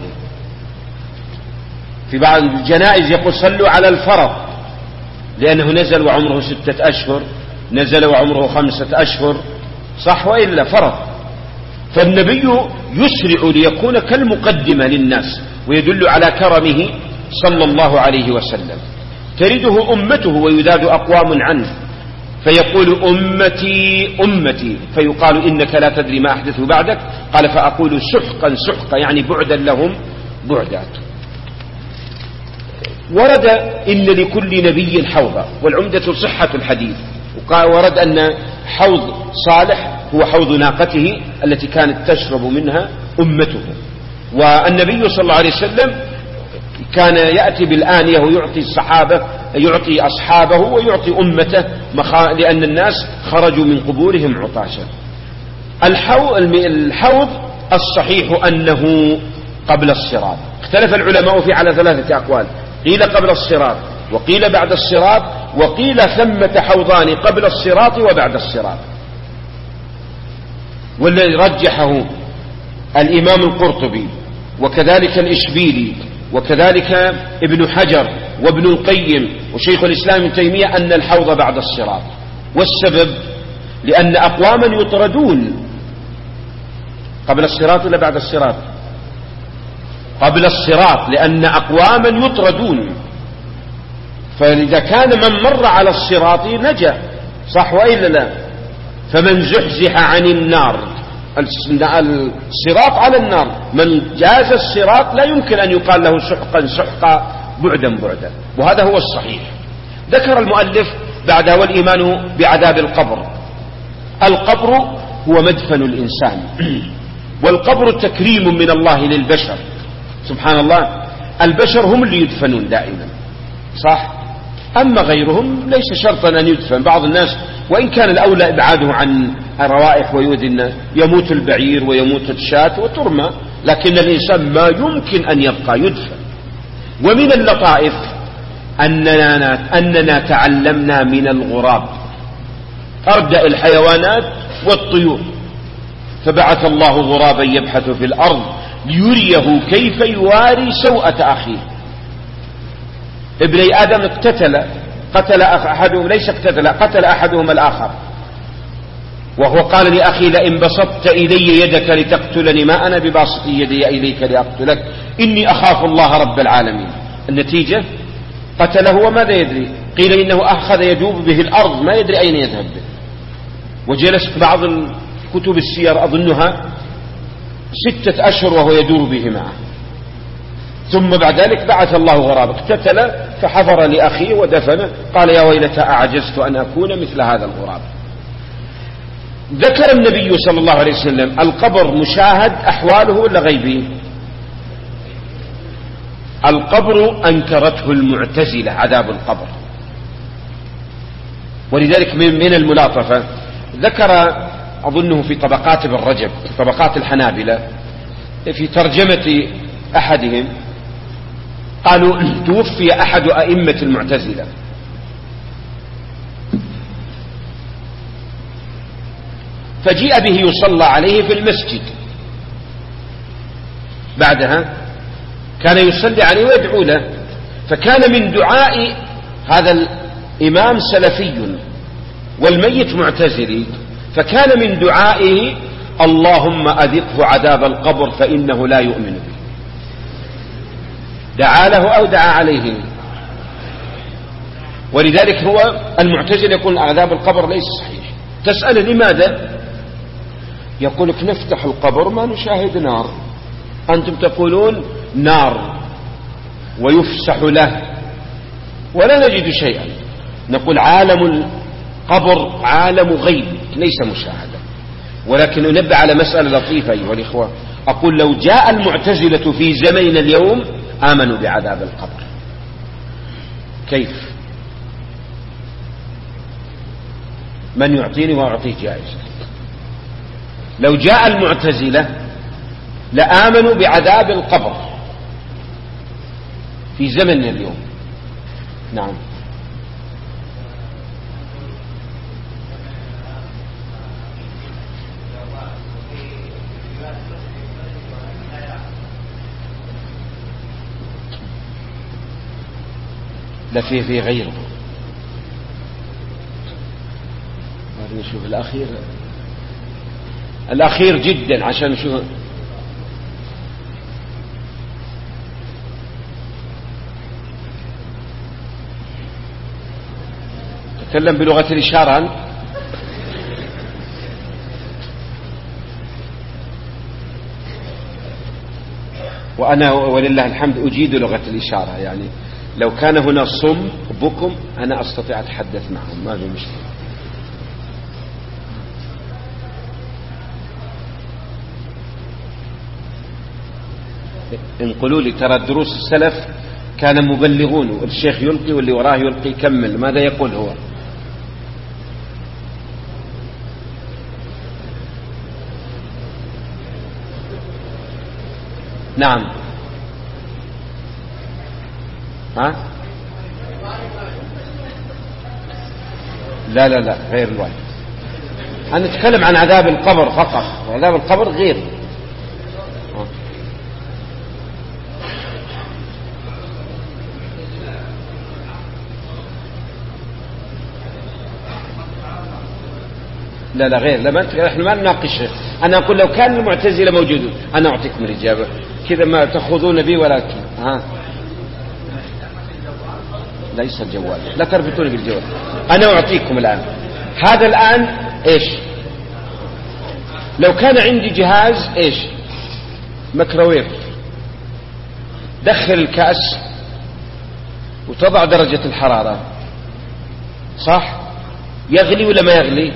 في بعض الجنائز يقول صلوا على الفرط، لأنه نزل وعمره 6 أشهر، نزل وعمره 5 أشهر، صح وإلا؟ فرط. فالنبي يسرع ليكون كالمقدمة للناس، ويدل على كرمه صلى الله عليه وسلم. ترده أمته ويذاد أقوام عنه فيقول أمتي أمتي، فيقال إنك لا تدري ما أحدثوا بعدك، قال فأقول سحقا سحقا، يعني بعدا لهم بعدا. ورد إن لكل نبي حوضا، والعمدة صحة الحديث. وقال ورد أن حوض صالح هو حوض ناقته التي كانت تشرب منها أمته. والنبي صلى الله عليه وسلم كان يأتي بالآنية ويعطي الصحابة، يعطي أصحابه ويعطي أمته، لأن الناس خرجوا من قبورهم عطاشا. الحوض الصحيح أنه قبل الصراط. اختلف العلماء فيه على 3 أقوال، قيل قبل الصراط، وقيل بعد الصراط، وقيل ثمة حوضان قبل الصراط وبعد الصراط. والذي رجحه الإمام القرطبي وكذلك الإشبيلي وكذلك ابن حجر وابن القيم وشيخ الإسلام ابن تيمية أن الحوض بعد الصراط. والسبب لأن أقواما يطردون قبل الصراط ولا بعد الصراط؟ قبل الصراط، لأن أقواما يطردون. فإذا كان من مر على الصراط نجا، صح وإلا لا؟ فمن زحزح عن النار، الصراط على النار، من جاز الصراط لا يمكن أن يقال له سحقا سحقا بعدا بعدا. وهذا هو الصحيح. ذكر المؤلف بعدها والإيمان بعذاب القبر. القبر هو مدفن الإنسان، والقبر تكريم من الله للبشر. سبحان الله، البشر هم اللي يدفنون دائما، صح؟ أما غيرهم ليس شرطا أن يدفن. بعض الناس وإن كان الأولى إبعاده عن الروائح ويؤذي الناس، يموت البعير ويموت الشاة وترمى، لكن الإنسان ما يمكن أن يبقى يدفن. ومن اللطائف أننا تعلمنا من الغراب أردأ الحيوانات والطيور، فبعث الله غرابا يبحث في الأرض ليريه كيف يواري سوءة أخيه. ابني آدم قتل أحدهم، ليس قتل أحدهم الآخر، وهو قال لأخي لئن بسطت إلي يدك لتقتلني ما أنا بباسط يدي إليك لأقتلك إني أخاف الله رب العالمين. النتيجة قتله وماذا يدري؟ قيل إنه أخذ يجوب به الأرض ما يدري أين يذهب به. وجلس بعض كتب السير أظنها 6 أشهر وهو يدور به معه، ثم بعد ذلك بعث الله غرابا اقتتل فحفر لأخيه ودفنه، قال يا ويلتى أعجزت أن أكون مثل هذا الغراب. ذكر النبي صلى الله عليه وسلم القبر مشاهد أحواله ولا غيبي؟ القبر أنكرته المعتزلة عذاب القبر، ولذلك من الملاطفة ذكر أظنه في طبقات ابن رجب، طبقات الحنابلة، في ترجمة أحدهم قالوا توفي أحد أئمة المعتزلة فجيء به يصلى عليه في المسجد. بعدها كان يصلي عليه ويدعو له، فكان من دعاء هذا الإمام سلفي والميت معتزلي، فكان من دعائه اللهم أذقه عذاب القبر فإنه لا يؤمن به. دعا له أو دعا عليه؟ ولذلك هو المعتزل يقول عذاب القبر ليس صحيح. تسأل لماذا؟ يقول لك نفتح القبر ما نشاهد نار، أنتم تقولون نار ويفسح له ولا نجد شيئا. نقول عالم القبر عالم غيب ليس مشاهدة. ولكن أنبه على مسألة لطيفة أيها الإخوة، أقول لو جاء المعتزلة في زمننا اليوم آمنوا بعذاب القبر. كيف؟ من يعطيني وأعطيه جائزة. لو جاء المعتزلة لآمنوا بعذاب القبر في زمننا اليوم. نعم. لا في غيره. نشوف الأخير جدا عشان نشوف. تكلم بلغة الإشارة. وأنا ولله الحمد أجيد لغة الإشارة، يعني لو كان هنا صم بكم أنا أستطيع أتحدث معهم، ما في مشكلة. انقلوا لي ترى دروس السلف كان مبلغون، الشيخ يلقي واللي وراه يلقي يكمل. ماذا يقول هو؟ نعم. ها؟ لا لا لا غير الواجب. أنا أتكلم عن عذاب القبر فقط، وعذاب القبر غير. لا لا غير. لا احنا ما نناقش. أنا أقول لو كان المعتزلة موجودون أنا أعطيكم الإجابة كذا ما تأخذون بي. ولكن ها ليس الجوال، لا تربطوني بالجوال. أنا أعطيكم الآن. هذا الآن إيش؟ لو كان عندي جهاز إيش؟ ميكروويف، دخل الكأس وتضع درجة الحرارة، صح؟ يغلي ولا ما يغلي؟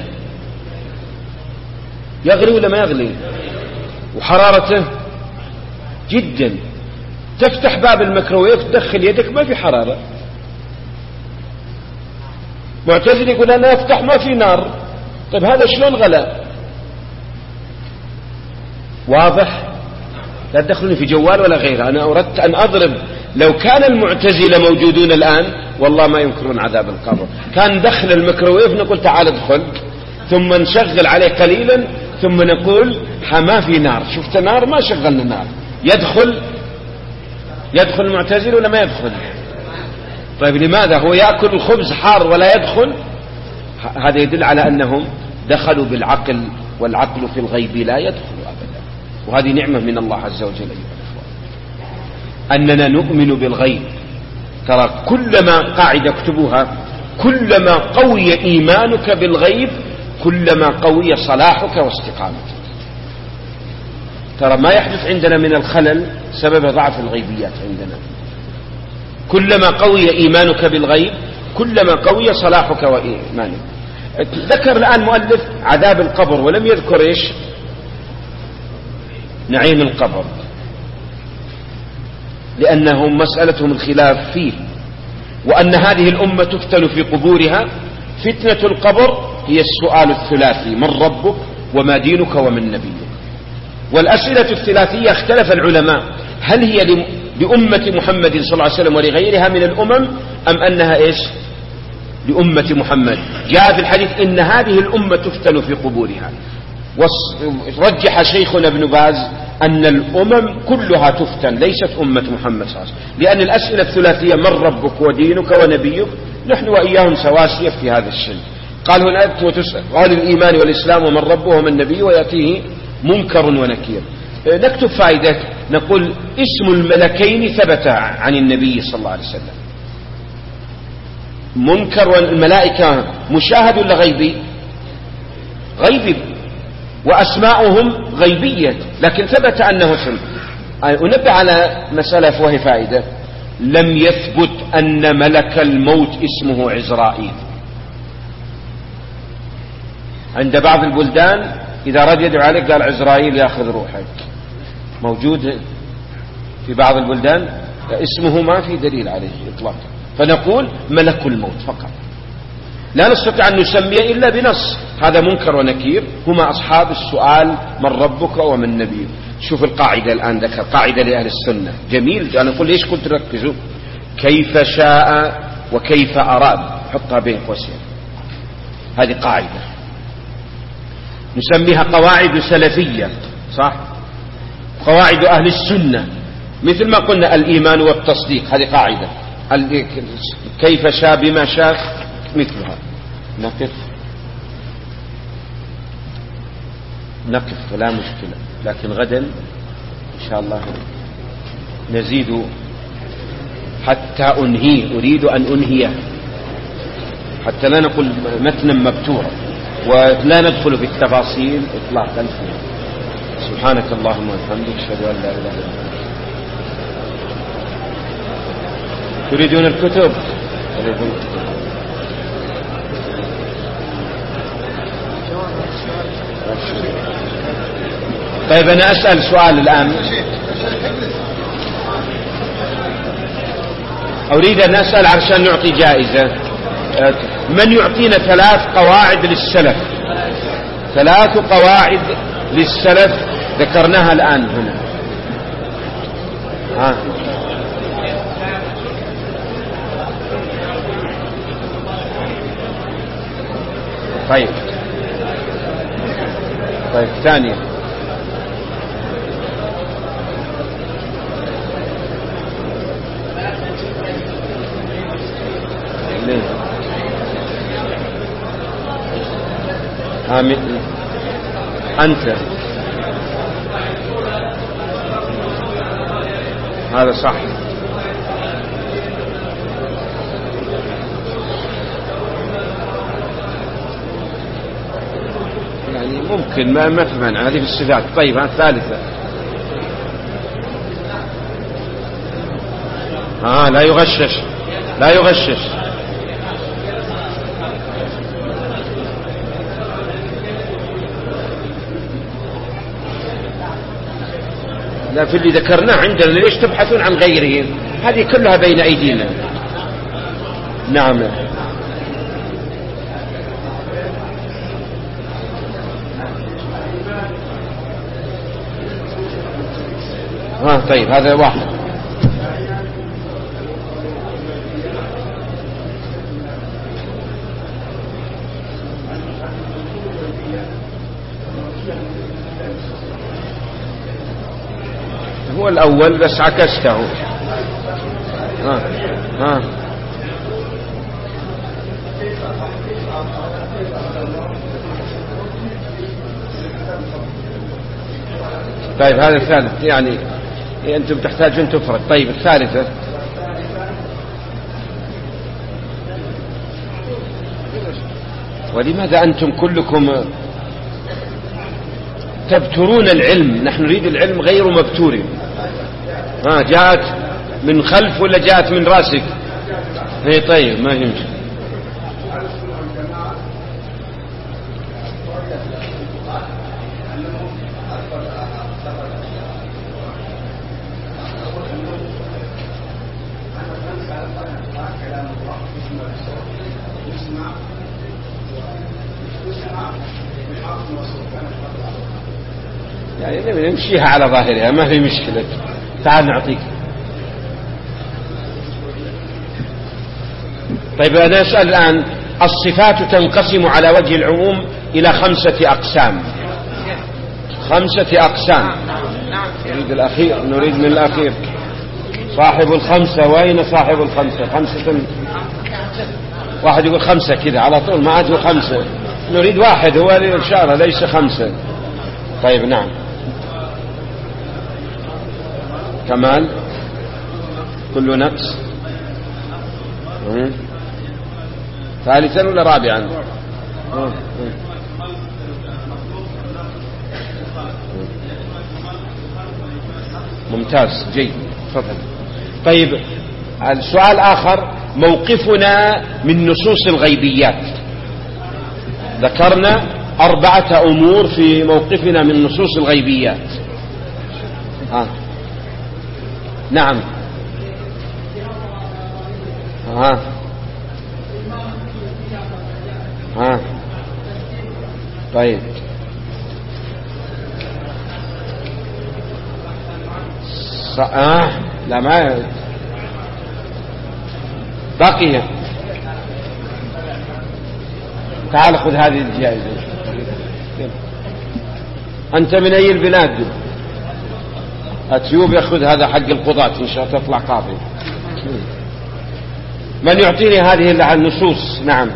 يغلي ولا ما يغلي؟ وحرارته جدا. تفتح باب الميكروويف تدخل يدك ما في حرارة. معتزل يقول أنا أفتح ما في نار. طيب هذا شلون غلا؟ واضح؟ لا تدخلوني في جوال ولا غيره. أنا أردت أن أضرب. لو كان المعتزلة موجودون الآن والله ما ينكرون عذاب القبر. كان دخل الميكروويف نقول تعال ادخل، ثم نشغل عليه قليلا، ثم نقول ما في نار. شفت نار؟ ما شغلنا نار. يدخل المعتزل ولا ما يدخل؟ طيب لماذا هو يأكل الخبز حار ولا يدخل؟ هذا يدل على أنهم دخلوا بالعقل، والعقل في الغيب لا يدخل أبدا. وهذه نعمة من الله عز وجل أيها الأخوة، أننا نؤمن بالغيب. ترى كلما قاعدة اكتبوها، كلما قوي إيمانك بالغيب كلما قوي صلاحك واستقامتك. ترى ما يحدث عندنا من الخلل سبب ضعف الغيبيات عندنا. كلما قوي إيمانك بالغيب كلما قوي صلاحك وإيمانك. ذكر الآن مؤلف عذاب القبر ولم يذكر إيش؟ نعيم القبر، لأنهم مسألتهم الخلاف فيه، وأن هذه الأمة تفتن في قبورها. فتنة القبر هي السؤال الثلاثي: من ربك وما دينك ومن نبيك. والأسئلة الثلاثية اختلف العلماء هل هي لأمة محمد صلى الله عليه وسلم ولغيرها من الأمم، أم أنها إيش؟ لأمة محمد. جاء في الحديث إن هذه الأمة تفتن في قبورها. ورجح شيخنا ابن باز أن الأمم كلها تفتن، ليست أمة محمد صلى الله عليه وسلم، لأن الأسئلة الثلاثية من ربك ودينك ونبيك نحن وإياهم سواسية في هذا الشيء. قال هنا وتسأل، قال الإيمان والإسلام ومن ربه ومن نبيه، ويأتيه منكر ونكير. نكتب فائدة، نقول اسم الملكين ثبت عن النبي صلى الله عليه وسلم. منكر والملائكة مشاهد ولا غيبي؟ غيبي، وأسماؤهم غيبية، لكن ثبت أنه اسم. أنبه على مسألة وهي فائدة، لم يثبت أن ملك الموت اسمه عزرائيل. عند بعض البلدان إذا راد يدعو عليك قال عزرائيل يأخذ روحك، موجود في بعض البلدان اسمه ما في دليل عليه إطلاقا، فنقول ملك الموت فقط، لا نستطيع أن نسميه إلا بنص. هذا منكر ونكير، هما أصحاب السؤال من ربك ومن نبيك. شوف القاعدة الآن، ذكر قاعدة لأهل السنة جميل، أنا أقول ليش كنت ركزوا، كيف شاء وكيف أراد، حطها بين قوسين، هذه قاعدة نسميها قواعد سلفية، صح؟ قواعد أهل السنة، مثل ما قلنا الإيمان والتصديق، هذه قاعدة. كيف شاء بما شاء مثلها. نقف ولا مشكلة، لكن غدا إن شاء الله نزيد حتى أنهي، أريد أن أنهيه حتى لا نقول متنا مبتورا ولا ندخل في التفاصيل إطلاقا. سبحانك اللهم وبحمدك، أشهد أن لا إله إلا أنت. تريدون الكتب؟ طيب أنا أسأل سؤال الآن، أريد أن أسأل عشان نعطي جائزة. من يعطينا 3 قواعد للسلف، 3 قواعد للسلف ذكرناها الآن هنا. طيب ثانية، أنت هذا صح. يعني ممكن ما في معنى، هذه في الصفات. طيب الثالثة لا يغشش، لا يغشش. لا، في اللي ذكرناه عندنا، ليش تبحثون عن غيره؟ هذه كلها بين أيدينا. نعم. طيب هذا واحد. هو الأول بس عكسته. طيب هذا الثالث، يعني أنتم تحتاجون تفرق. طيب الثالثة، ولماذا أنتم كلكم تبترون العلم؟ نحن نريد العلم غير مبتور. جاءت من خلف ولا جاءت من راسك؟ طيب ما يمشي. يعني نمشيها على ظاهرها، ما في مشكلة. تعال نعطيك. طيب أنا أسأل الآن، الصفات تنقسم على وجه العموم إلى 5 أقسام. 5 أقسام. نريد الأخير، نريد من الأخير صاحب ال5. وين صاحب ال5؟ 5. واحد يقول 5 كذا على طول، ما عاد 5. نريد واحد هو الإشارة، ليس 5. طيب نعم. كمال كل نقص. ثالثا ولا رابعا؟ ممتاز، جيد، تفضل. طيب السؤال الآخر، موقفنا من نصوص الغيبيات. ذكرنا 4 أمور في موقفنا من نصوص الغيبيات. نعم. طيب لا ما بقي. تعال خذ هذه الجائزة. أنت من أي البلاد؟ أتيوب. يأخذ هذا حق القضاة إن شاء الله تطلع قاضي. من يعطيني هذه النصوص؟ نعم.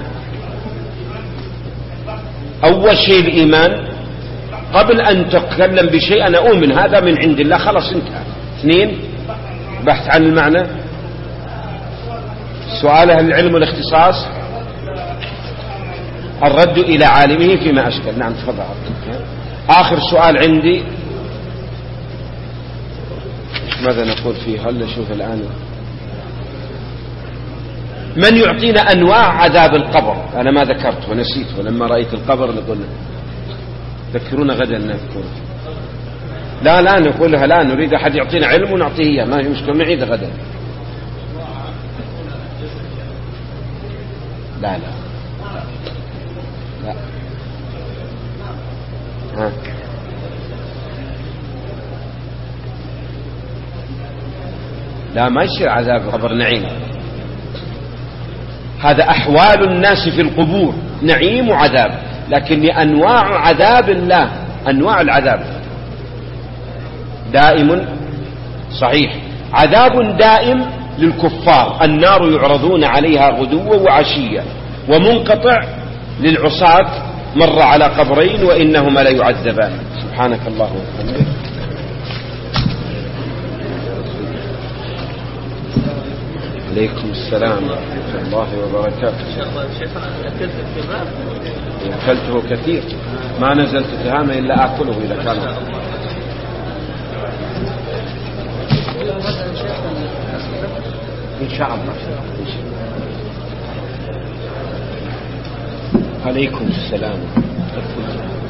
أول شيء الإيمان. قبل أن تتكلم بشيء أنا أؤمن هذا من عند الله، خلاص انتهى. 2 بحث عن المعنى. سؤال أهل العلم والاختصاص. الرد إلى عالمه فيما أشكل. نعم تفضل. آخر سؤال عندي، ماذا نقول فيه؟ هل نشوف الآن من يعطينا أنواع عذاب القبر؟ أنا ما ذكرت ونسيت، ولما رأيت القبر نقول ذكرونا غدا نذكر. لا نقولها لا، نريد أحد يعطينا علم ونعطيه إياه، ما هي مشكلة، نعيد غدا. لا لا ما يصير عذاب القبر نعيم. هذا أحوال الناس في القبور، نعيم وعذاب، لكن أنواع عذاب الله، أنواع العذاب دائم صحيح. عذاب دائم للكفار، النار يعرضون عليها غدوا وعشيا، ومنقطع للعصاة مر على قبرين وإنهما لا يعذبان. سبحانك اللهم وبحمدك. عليكم السلام ورحمة الله وبركاته. أكلته كثير، ما نزلت تهامة إلا أكله إذا كان. إن شاء الله. عليكم السلام.